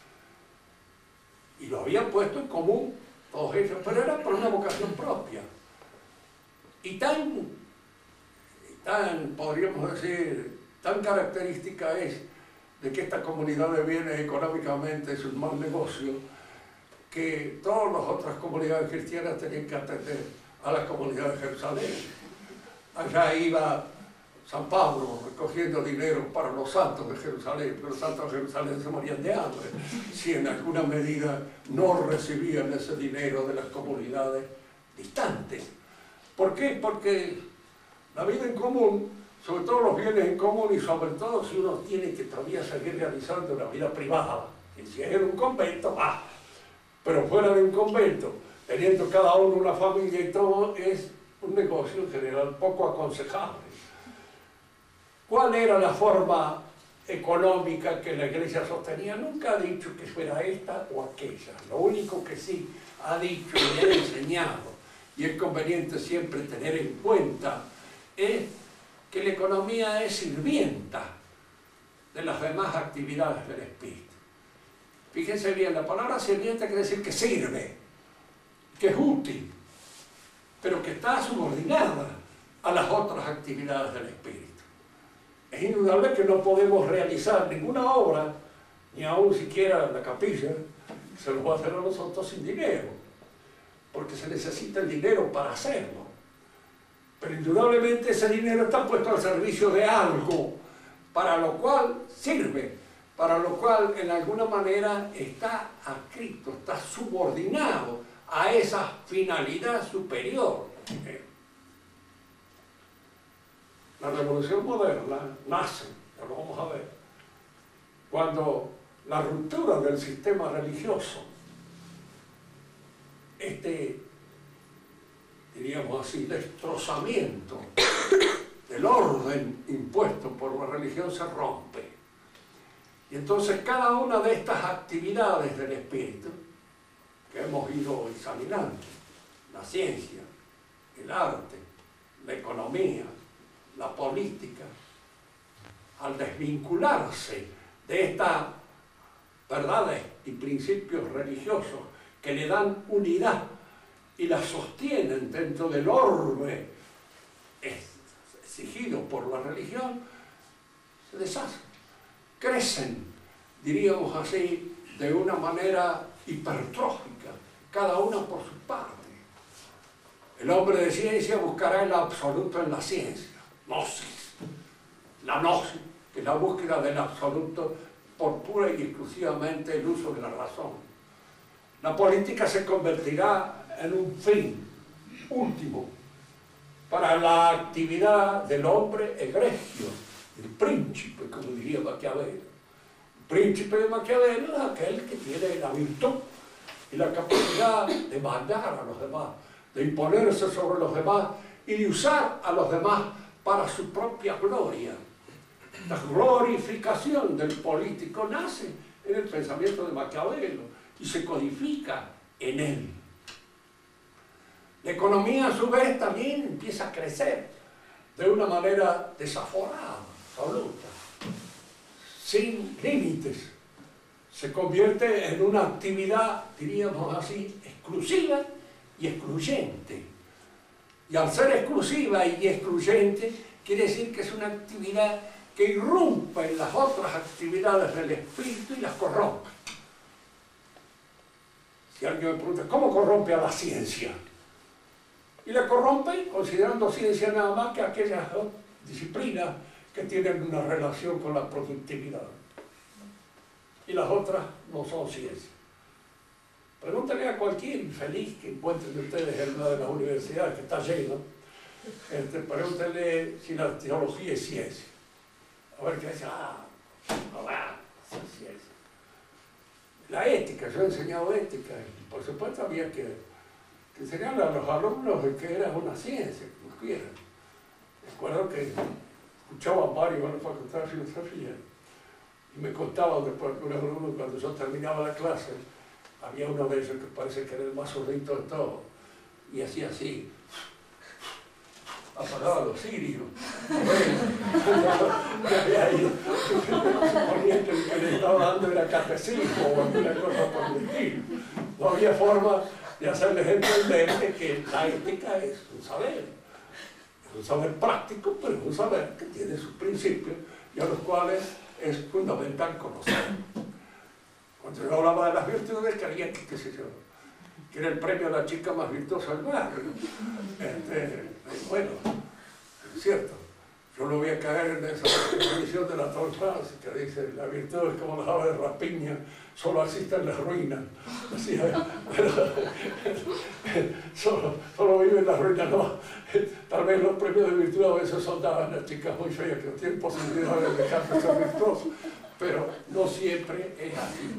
Y lo habían puesto en común todos ellos, pero era por una vocación propia. Y tan, podríamos decir, tan característica es de que esta comunidad de bienes económicamente es un mal negocio, que todas las otras comunidades cristianas tenían que atender a la comunidad de Jerusalén. Allá iba San Pablo recogiendo dinero para los santos de Jerusalén, pero los santos de Jerusalén se morían de hambre si en alguna medida no recibían ese dinero de las comunidades distantes. ¿Por qué? Porque la vida en común, sobre todo los bienes en común y sobre todo si uno tiene que todavía seguir realizando una vida privada, y si es en un convento, va, pero fuera de un convento, teniendo cada uno una familia y todo, es un negocio en general poco aconsejable. ¿Cuál era la forma económica que la Iglesia sostenía? Nunca ha dicho que fuera esta o aquella. Lo único que sí ha dicho y ha enseñado, y es conveniente siempre tener en cuenta, es que la economía es sirvienta de las demás actividades del espíritu. Fíjense bien, la palabra sirviente quiere decir que sirve, que es útil, pero que está subordinada a las otras actividades del espíritu. Es indudable que no podemos realizar ninguna obra, ni aún siquiera la capilla, se lo va a hacer a nosotros sin dinero, porque se necesita el dinero para hacerlo. Pero indudablemente ese dinero está puesto al servicio de algo, para lo cual sirve, para lo cual en alguna manera está adscrito, está subordinado a esa finalidad superior. La revolución moderna nace, ya lo vamos a ver, cuando la ruptura del sistema religioso, diríamos así, destrozamiento del orden impuesto por la religión se rompe. Y entonces cada una de estas actividades del espíritu que hemos ido examinando, la ciencia, el arte, la economía, la política, al desvincularse de estas verdades y principios religiosos que le dan unidad y la sostienen dentro del orbe exigido por la religión, se deshacen, crecen, diríamos así, de una manera hipertrófica, cada una por su parte. El hombre de ciencia buscará el absoluto en la ciencia, gnosis, la gnosis, que es la búsqueda del absoluto por pura y exclusivamente el uso de la razón. La política se convertirá en un fin último para la actividad del hombre egregio, el príncipe, como diría Maquiavelo. El príncipe de Maquiavelo es aquel que tiene la virtud y la capacidad de mandar a los demás, de imponerse sobre los demás y de usar a los demás para su propia gloria. La glorificación del político nace en el pensamiento de Maquiavelo y se codifica en él. La economía, a su vez, también empieza a crecer de una manera desaforada, absoluta, sin límites. Se convierte en una actividad, diríamos así, exclusiva y excluyente. Y al ser exclusiva y excluyente, quiere decir que es una actividad que irrumpe en las otras actividades del espíritu y las corrompe. Si alguien me pregunta, ¿cómo corrompe a la ciencia? Y la corrompe considerando ciencia nada más que aquellas disciplinas que tienen una relación con la productividad. Y las otras no son ciencia. Pregúntale a cualquier infeliz que encuentren ustedes en una de las universidades que está lleno, pregúntenle si la teología es ciencia. A ver qué dice, es ciencia. La ética, yo he enseñado ética, y por supuesto había que enseñarle a los alumnos de que era una ciencia, como quieran. Recuerdo que escuchaba a varios en la Facultad de Filosofía y me contaban después que un alumno, cuando yo terminaba la clase, había uno de ellos que parece que era el más sordito de todos y hacía así, apagaba los cirios. Suponía que el que le estaba dando era catecismo o alguna cosa por el estilo. No había forma de hacerles entender que la ética es un saber práctico, pero es un saber que tiene sus principios y a los cuales es fundamental conocer. Cuando yo hablaba de las virtudes, creía que, qué sé yo, que era el premio a la chica más virtuosa del barrio. Bueno, es cierto, yo no voy a caer en esa definición de la Torre Francis, que dice, la virtud es como las aves de rapiña, solo existen las ruinas. Así, solo viven las ruinas, no. Tal vez los premios de virtud a veces son dadas a las chicas muy feas que no tienen posibilidad de dejar de ser virtuosos, pero no siempre es así.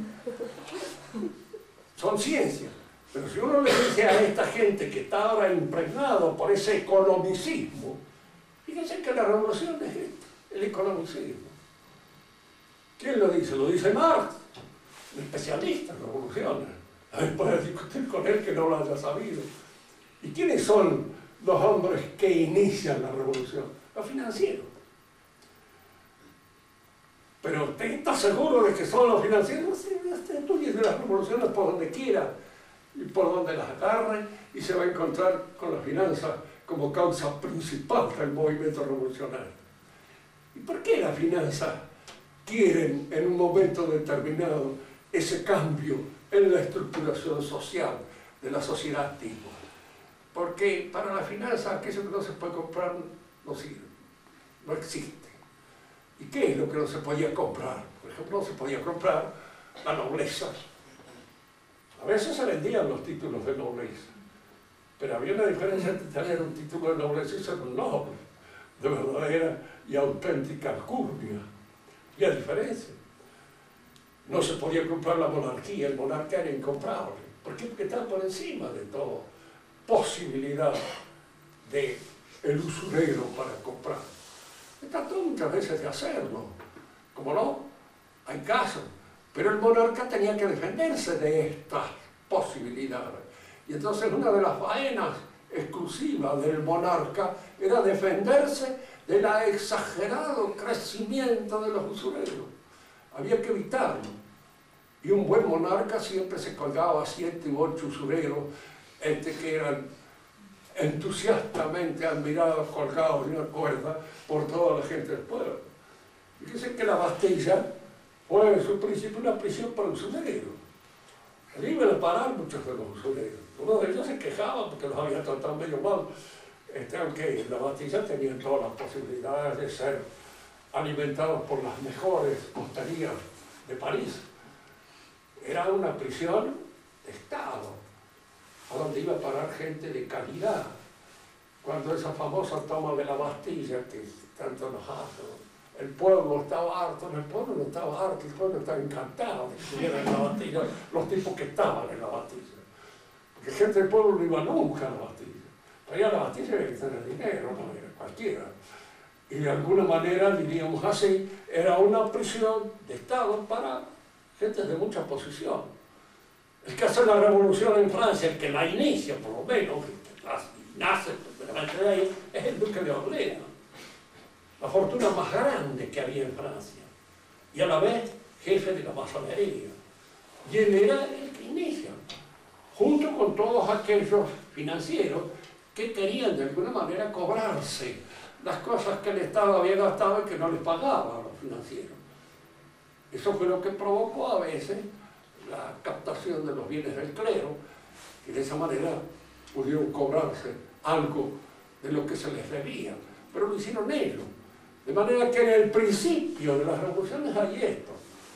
Son ciencias, pero si uno le dice a esta gente que está ahora impregnado por ese economicismo, fíjense que la revolución es esto, el economicismo. ¿Quién lo dice? Lo dice Marx, el especialista en revoluciones. A ver, puede discutir con él que no lo haya sabido. ¿Y quiénes son los hombres que inician la revolución? Los financieros. Pero ¿usted está seguro de que son los financieros? Sí, estudie de las revoluciones por donde quiera y por donde las agarre y se va a encontrar con la finanza como causa principal del movimiento revolucionario. ¿Y por qué las finanzas quieren en un momento determinado ese cambio en la estructuración social de la sociedad antigua? Porque para la finanza aquello que no se puede comprar no sirve, no existe. ¿Y qué es lo que no se podía comprar? Por ejemplo, no se podía comprar la nobleza. A veces se vendían los títulos de nobleza, pero había una diferencia entre tener un título de nobleza y ser un noble, de verdadera y auténtica alcurnia. Había diferencia. No se podía comprar la monarquía, el monarca era incomprable. ¿Por qué? Porque estaba por encima de toda posibilidad de el usurero para comprar. Trató muchas veces de hacerlo, como no, hay casos, pero el monarca tenía que defenderse de estas posibilidades. Y entonces una de las faenas exclusivas del monarca era defenderse del exagerado crecimiento de los usureros. Había que evitarlo. Y un buen monarca siempre se colgaba a 7 u 8 usureros que eran entusiastamente admirados, colgados de una cuerda por toda la gente del pueblo. Fíjense que la Bastilla fue en su principio una prisión para usureros. Allí iban a parar muchos de los usureros. Uno de ellos se quejaba porque los había tratado medio mal, aunque la Bastilla tenía todas las posibilidades de ser alimentados por las mejores hosterías de París. Era una prisión de Estado, a donde iba a parar gente de calidad. Cuando esa famosa toma de la Bastilla, que tanto nos hace, el pueblo estaba harto, el pueblo no estaba harto, el pueblo estaba encantado de que estuvieran en la Bastilla, los tipos que estaban en la Bastilla. Porque gente del pueblo no iba nunca a la Bastilla. Para ir a la Bastilla había que tener dinero, no era cualquiera. Y de alguna manera, diríamos así, era una prisión de Estado para gente de mucha posición. El que hace la revolución en Francia, el que la inicia por lo menos, el que nace de ahí, es el duque de Orleans. La fortuna más grande que había en Francia. Y a la vez jefe de la masonería. Y él era el que inicia, junto con todos aquellos financieros que querían de alguna manera cobrarse las cosas que el Estado había gastado y que no les pagaba a los financieros. Eso fue lo que provocó a veces la captación de los bienes del clero, y de esa manera pudieron cobrarse algo de lo que se les debía, pero lo hicieron ellos. De manera que en el principio de las revoluciones hay esto.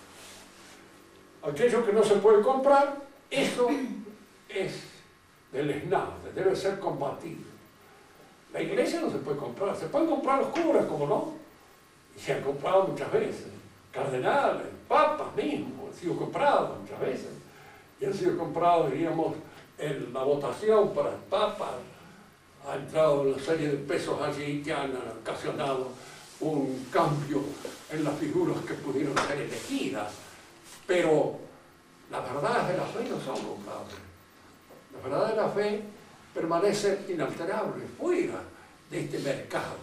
Aquello que no se puede comprar, eso es deleznable, debe ser combatido. La iglesia no se puede comprar, se pueden comprar los curas, como no, y se han comprado muchas veces. Cardenales, papas mismos, han sido comprados muchas veces. Y han sido comprados, diríamos, en la votación para el papa. Ha entrado una serie de pesos allí que han ocasionado un cambio en las figuras que pudieron ser elegidas. Pero las verdades de la fe no son comprables. Las verdades de la fe permanecen inalterables, fuera de este mercado.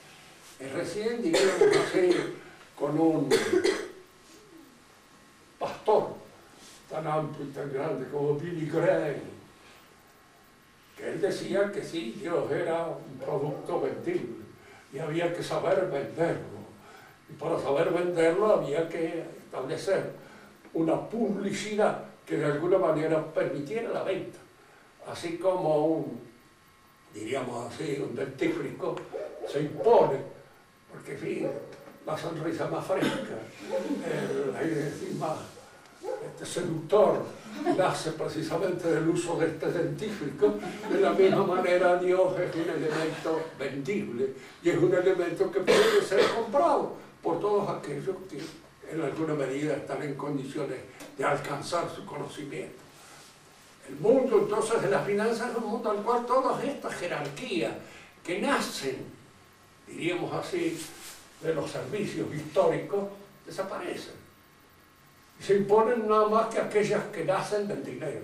Es recién, diríamos así, con un pastor tan amplio y tan grande como Billy Graham, que él decía que sí, Dios era un producto vendible y había que saber venderlo. Y para saber venderlo había que establecer una publicidad que de alguna manera permitiera la venta. Así como diríamos así, un dentífrico se impone, porque en fin, la sonrisa más fresca, el aire más seductor, nace precisamente del uso de este dentífrico. De la misma manera, Dios es un elemento vendible y es un elemento que puede ser comprado por todos aquellos que en alguna medida están en condiciones de alcanzar su conocimiento. El mundo entonces de las finanzas es un mundo al cual todas estas jerarquías que nacen, diríamos así, de los servicios históricos, desaparecen. Y se imponen nada más que aquellas que nacen del dinero.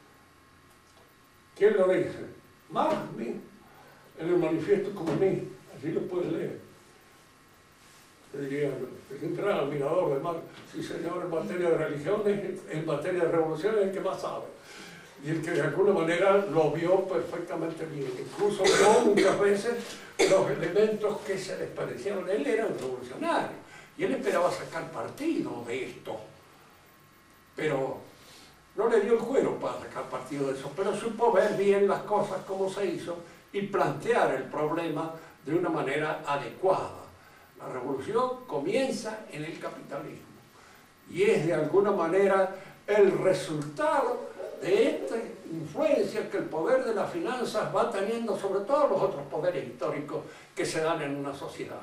¿Quién lo dice? Marx mismo, en el Manifiesto Comunista. Así lo puedes leer. Yo diría, es un gran admirador de Marx. Sí, señor, en materia de religiones, en materia de revolución es el que más sabe. Y el que de alguna manera lo vio perfectamente bien. Incluso vio muchas veces los elementos que se les parecieron. Él era un revolucionario y él esperaba sacar partido de esto. Pero no le dio el cuero para sacar partido de eso, pero supo ver bien las cosas como se hizo y plantear el problema de una manera adecuada. La revolución comienza en el capitalismo y es de alguna manera el resultado de esta influencia que el poder de las finanzas va teniendo sobre todos los otros poderes históricos que se dan en una sociedad.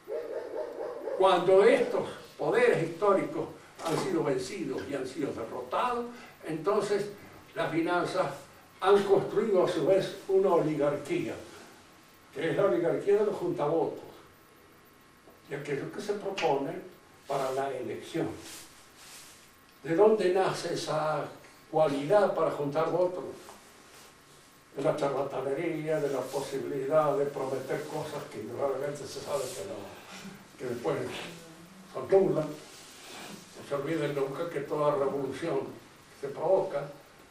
Cuando estos poderes históricos han sido vencidos y han sido derrotados, entonces las finanzas han construido a su vez una oligarquía, que es la oligarquía de los juntavotos, y aquello que se propone para la elección. ¿De dónde nace esa cualidad para juntar votos? De la charlatanería, de la posibilidad de prometer cosas que realmente se sabe que después son nulas. No se olviden nunca que toda revolución se provoca,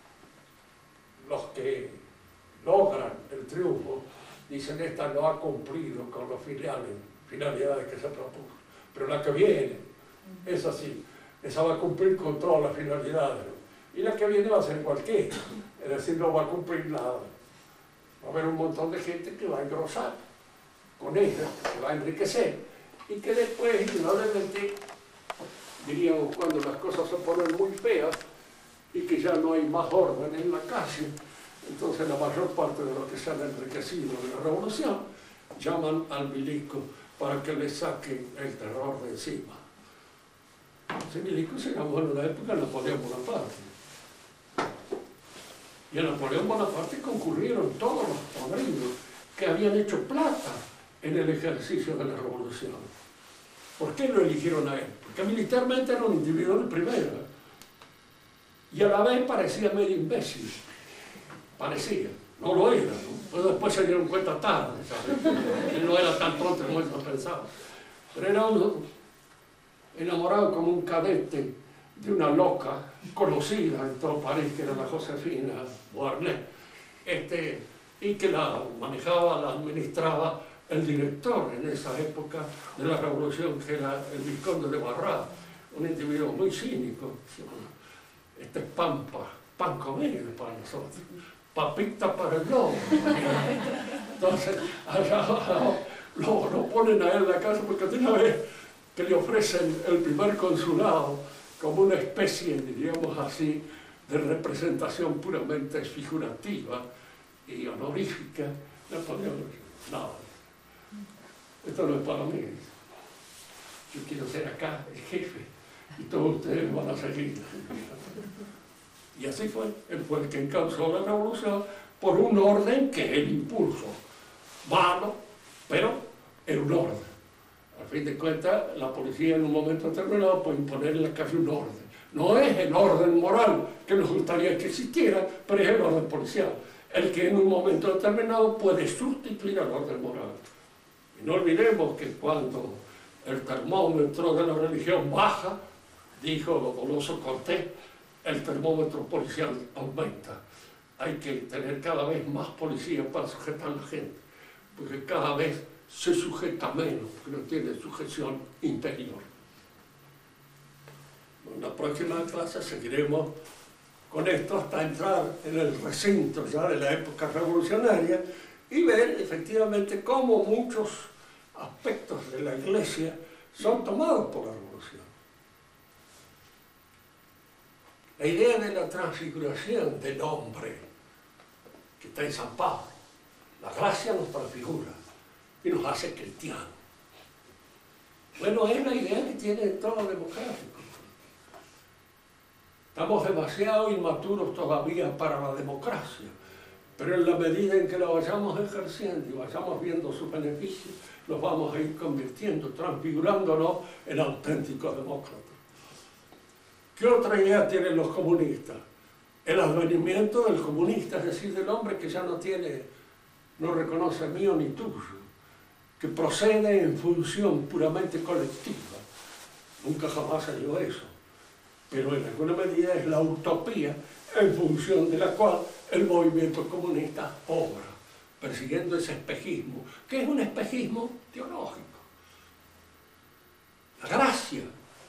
los que logran el triunfo dicen esta no ha cumplido con las finalidades que se propuso, pero la que viene es así, esa va a cumplir con todas las finalidades, y la que viene va a ser cualquiera, es decir, no va a cumplir nada. Va a haber un montón de gente que va a engrosar con ella, que va a enriquecer, y que después, indudablemente, diríamos, cuando las cosas se ponen muy feas y que ya no hay más orden en la calle, entonces la mayor parte de los que se han enriquecido de la revolución llaman al milico para que le saquen el terror de encima. Ese milico se llamó en una época Napoleón Bonaparte. Y a Napoleón Bonaparte concurrieron todos los podridos que habían hecho plata en el ejercicio de la revolución. ¿Por qué lo eligieron a él? Porque militarmente era un individuo de primera. Y a la vez parecía medio imbécil. Parecía. No lo era, ¿no? Pero después se dieron cuenta tarde, ¿sabes? Él no era tan tonto como ellos pensaban. Pero era un enamorado como un cadete de una loca conocida en todo París, que era la Josefina Beauharnais, y que la manejaba, la administraba el director en esa época de la revolución, que era el vizconde de Barras, un individuo muy cínico. Este es pan comido para nosotros, papita para el lobo. Entonces, allá lo ponen a él en la casa, porque de una vez que le ofrecen el primer consulado como una especie, diríamos así, de representación puramente figurativa y honorífica, Napoleón dice, no, esto no es para mí. Yo quiero ser acá el jefe y todos ustedes van a seguir. Y así fue. Él fue el que encauzó la revolución por un orden que él impuso. Malo, pero era un orden. Al fin de cuentas, la policía en un momento determinado puede imponer en la calle un orden. No es el orden moral que nos gustaría que existiera, pero es el orden policial. El que en un momento determinado puede sustituir al orden moral. Y no olvidemos que cuando el termómetro de la religión baja, dijo Goloso Cortés, el termómetro policial aumenta. Hay que tener cada vez más policías para sujetar a la gente, porque cada vez se sujeta menos, porque no tiene sujeción interior. En la próxima clase seguiremos con esto hasta entrar en el recinto ya de la época revolucionaria y ver efectivamente cómo muchos aspectos de la Iglesia son tomados por la revolución. La idea de la transfiguración del hombre que está en San Pablo, la gracia nos transfigura y nos hace cristianos. Bueno, es la idea que tiene todo democrático. Estamos demasiado inmaturos todavía para la democracia, pero en la medida en que la vayamos ejerciendo y vayamos viendo sus beneficios, nos vamos a ir convirtiendo, transfigurándonos en auténticos demócratas. ¿Qué otra idea tienen los comunistas? El advenimiento del comunista, es decir, del hombre que ya no reconoce mío ni tuyo, que procede en función puramente colectiva. Nunca jamás se dio eso, pero en alguna medida es la utopía en función de la cual el movimiento comunista obra, persiguiendo ese espejismo, que es un espejismo teológico. La gracia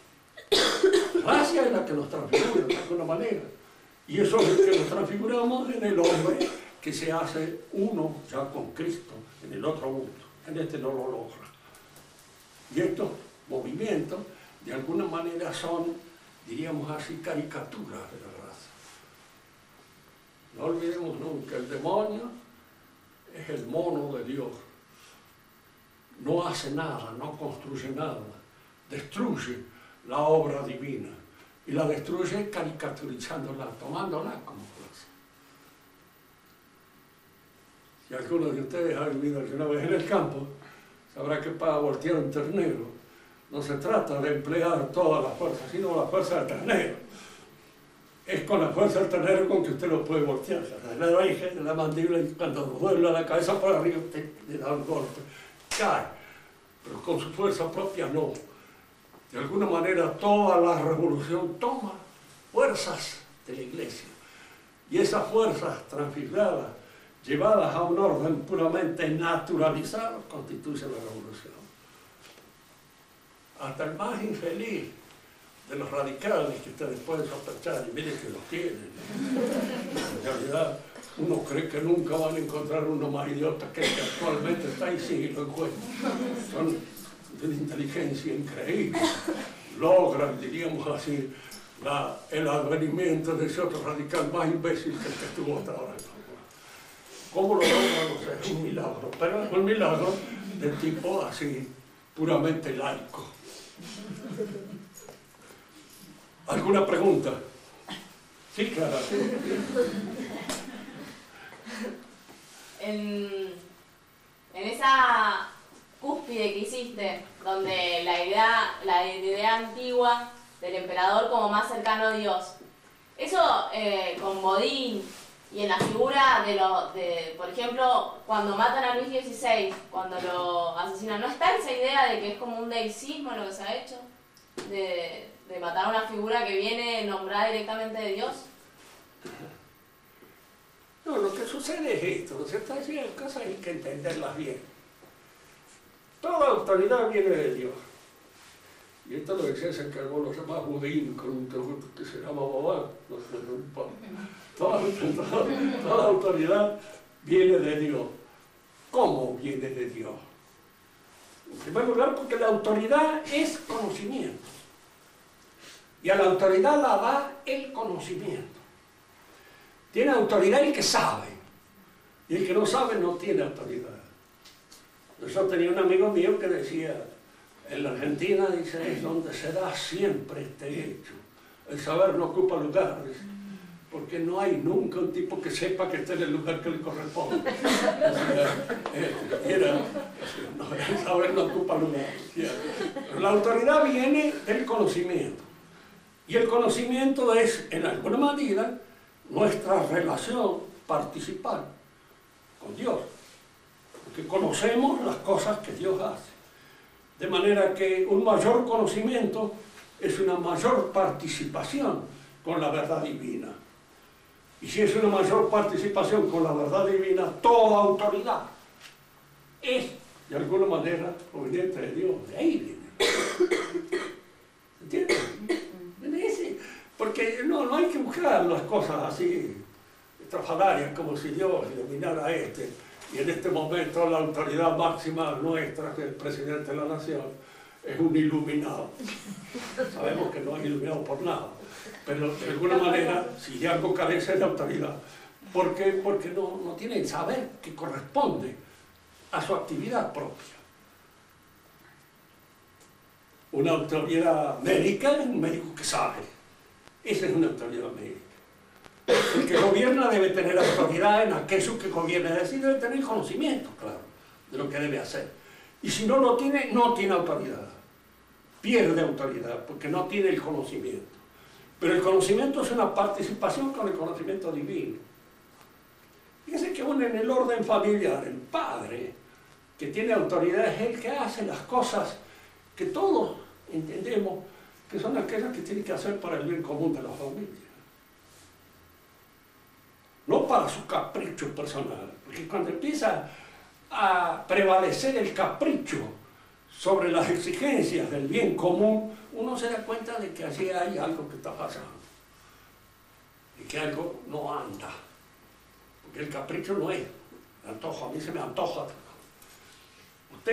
es la que nos transfigura de alguna manera, y eso es lo que nos transfiguramos en el hombre que se hace uno ya con Cristo, en el otro mundo. En este no lo logra. Y estos movimientos, de alguna manera, son, diríamos así, caricaturas de la raza. No olvidemos nunca, el demonio es el mono de Dios. No hace nada, no construye nada. Destruye la obra divina. Y la destruye caricaturizándola, tomándola como plaza. Si alguno de ustedes ha vivido alguna vez en el campo, sabrá que para voltear un ternero no se trata de emplear toda la fuerza, sino la fuerza del ternero. Es con la fuerza del ternero con que usted lo puede voltear. Le raíz de la mandíbula y cuando vuelve la cabeza por arriba usted le da un golpe. Cae, pero con su fuerza propia no. De alguna manera toda la revolución toma fuerzas de la Iglesia. Y esas fuerzas transfiguradas, llevadas a un orden puramente naturalizado, constituyen la revolución. Hasta el más infeliz de los radicales que ustedes pueden sospechar, y miren que los tienen. En realidad, uno cree que nunca van a encontrar uno más idiota que el que actualmente está y sigue lo encuentra. Son de una inteligencia increíble. Logran, diríamos así, el advenimiento de ese otro radical más imbécil que el que estuvo hasta ahora. ¿Cómo lo logran? No sé, es un milagro, pero es un milagro de tipo así, puramente laico. ¿Alguna pregunta? Sí, Clara. Sí. En esa cúspide que hiciste, donde la idea antigua del emperador como más cercano a Dios, eso con Bodin y en la figura por ejemplo, cuando matan a Luis XVI, cuando lo asesinan, ¿no está esa idea de que es como un deísmo lo que se ha hecho? De matar a una figura que viene nombrada directamente de Dios. No, lo que sucede es esto, ¿no es cierto? Hay cosas hay que entenderlas bien. Toda autoridad viene de Dios. Y esto lo decía San Carlos, lo llama Budín, con un teólogo que se llama Bobán, no sé, no importa. Toda autoridad viene de Dios. ¿Cómo viene de Dios? En primer lugar, porque la autoridad es conocimiento. Y a la autoridad la da el conocimiento. Tiene autoridad el que sabe. Y el que no sabe no tiene autoridad. Yo tenía un amigo mío que decía, en la Argentina, dice, es donde se da siempre este hecho. El saber no ocupa lugar, dice, porque no hay nunca un tipo que sepa que esté en el lugar que le corresponde. El saber no ocupa lugar. La autoridad viene del conocimiento. Y el conocimiento es, en alguna medida, nuestra relación participada con Dios. Porque conocemos las cosas que Dios hace. De manera que un mayor conocimiento es una mayor participación con la verdad divina. Y si es una mayor participación con la verdad divina, toda autoridad es, de alguna manera, proveniente de Dios. De ahí viene. ¿Entiendes? Porque no hay que buscar las cosas así estrafalarias como si Dios iluminara a este. Y en este momento la autoridad máxima nuestra, que es el presidente de la nación, es un iluminado. Sabemos que no es iluminado por nada, pero de alguna manera, si algo carece de autoridad, porque no tiene el saber que corresponde a su actividad propia. Una autoridad médica es un médico que sabe. Esa es una autoridad médica. El que gobierna debe tener autoridad en aquello que gobierna, es decir, debe tener conocimiento, claro, de lo que debe hacer. Y si no lo tiene, no tiene autoridad. Pierde autoridad, porque no tiene el conocimiento. Pero el conocimiento es una participación con el conocimiento divino. Fíjense que aún en el orden familiar, el padre que tiene autoridad es el que hace las cosas que todos entendemos que son aquellas que tiene que hacer para el bien común de la familia. No para su capricho personal, porque cuando empieza a prevalecer el capricho sobre las exigencias del bien común, uno se da cuenta de que allí hay algo que está pasando y que algo no anda, porque el capricho no es antojo, a mí se me antoja. Usted,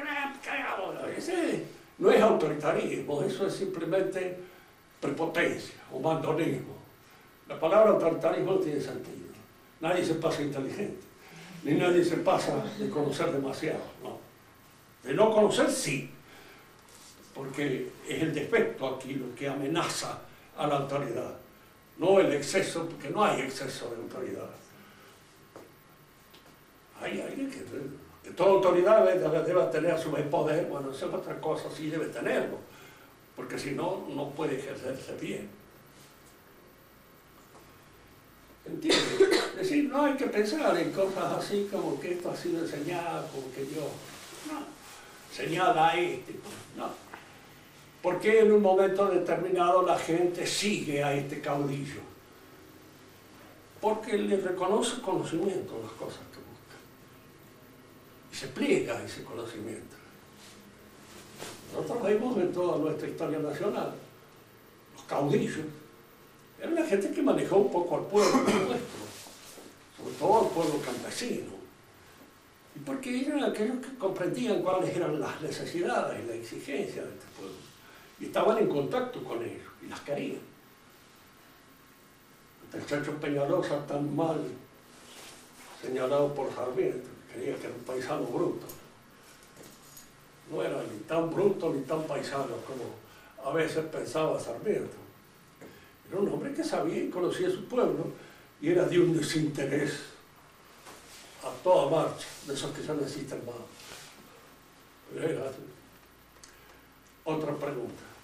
ese no es autoritarismo, eso es simplemente prepotencia o mandonismo. La palabra autoritarismo no tiene sentido. Nadie se pasa inteligente, ni nadie se pasa de conocer demasiado, ¿no? De no conocer sí, porque es el defecto aquí lo que amenaza a la autoridad, no el exceso, porque no hay exceso de autoridad. Hay alguien que toda autoridad debe tener a su vez poder, bueno, eso es otra cosa, sí debe tenerlo, porque si no, no puede ejercerse bien. ¿Entiendes? Es decir, no hay que pensar en cosas así como que esto ha sido enseñado, como que Dios, no, señala a este, no. Porque en un momento determinado la gente sigue a este caudillo? Porque le reconoce conocimiento en las cosas que busca. Y se pliega a ese conocimiento. Nosotros vemos en toda nuestra historia nacional, los caudillos, era la gente que manejó un poco al pueblo nuestro, sobre todo al pueblo campesino. Y porque eran aquellos que comprendían cuáles eran las necesidades y la exigencia de este pueblo. Y estaban en contacto con ellos y las querían. El Chacho Peñalosa, tan mal señalado por Sarmiento, creía que era un paisano bruto. No era ni tan bruto ni tan paisano como a veces pensaba Sarmiento. Era un hombre que sabía y conocía su pueblo y era de un desinterés a toda marcha, de esos que ya no existen más. Era otra pregunta.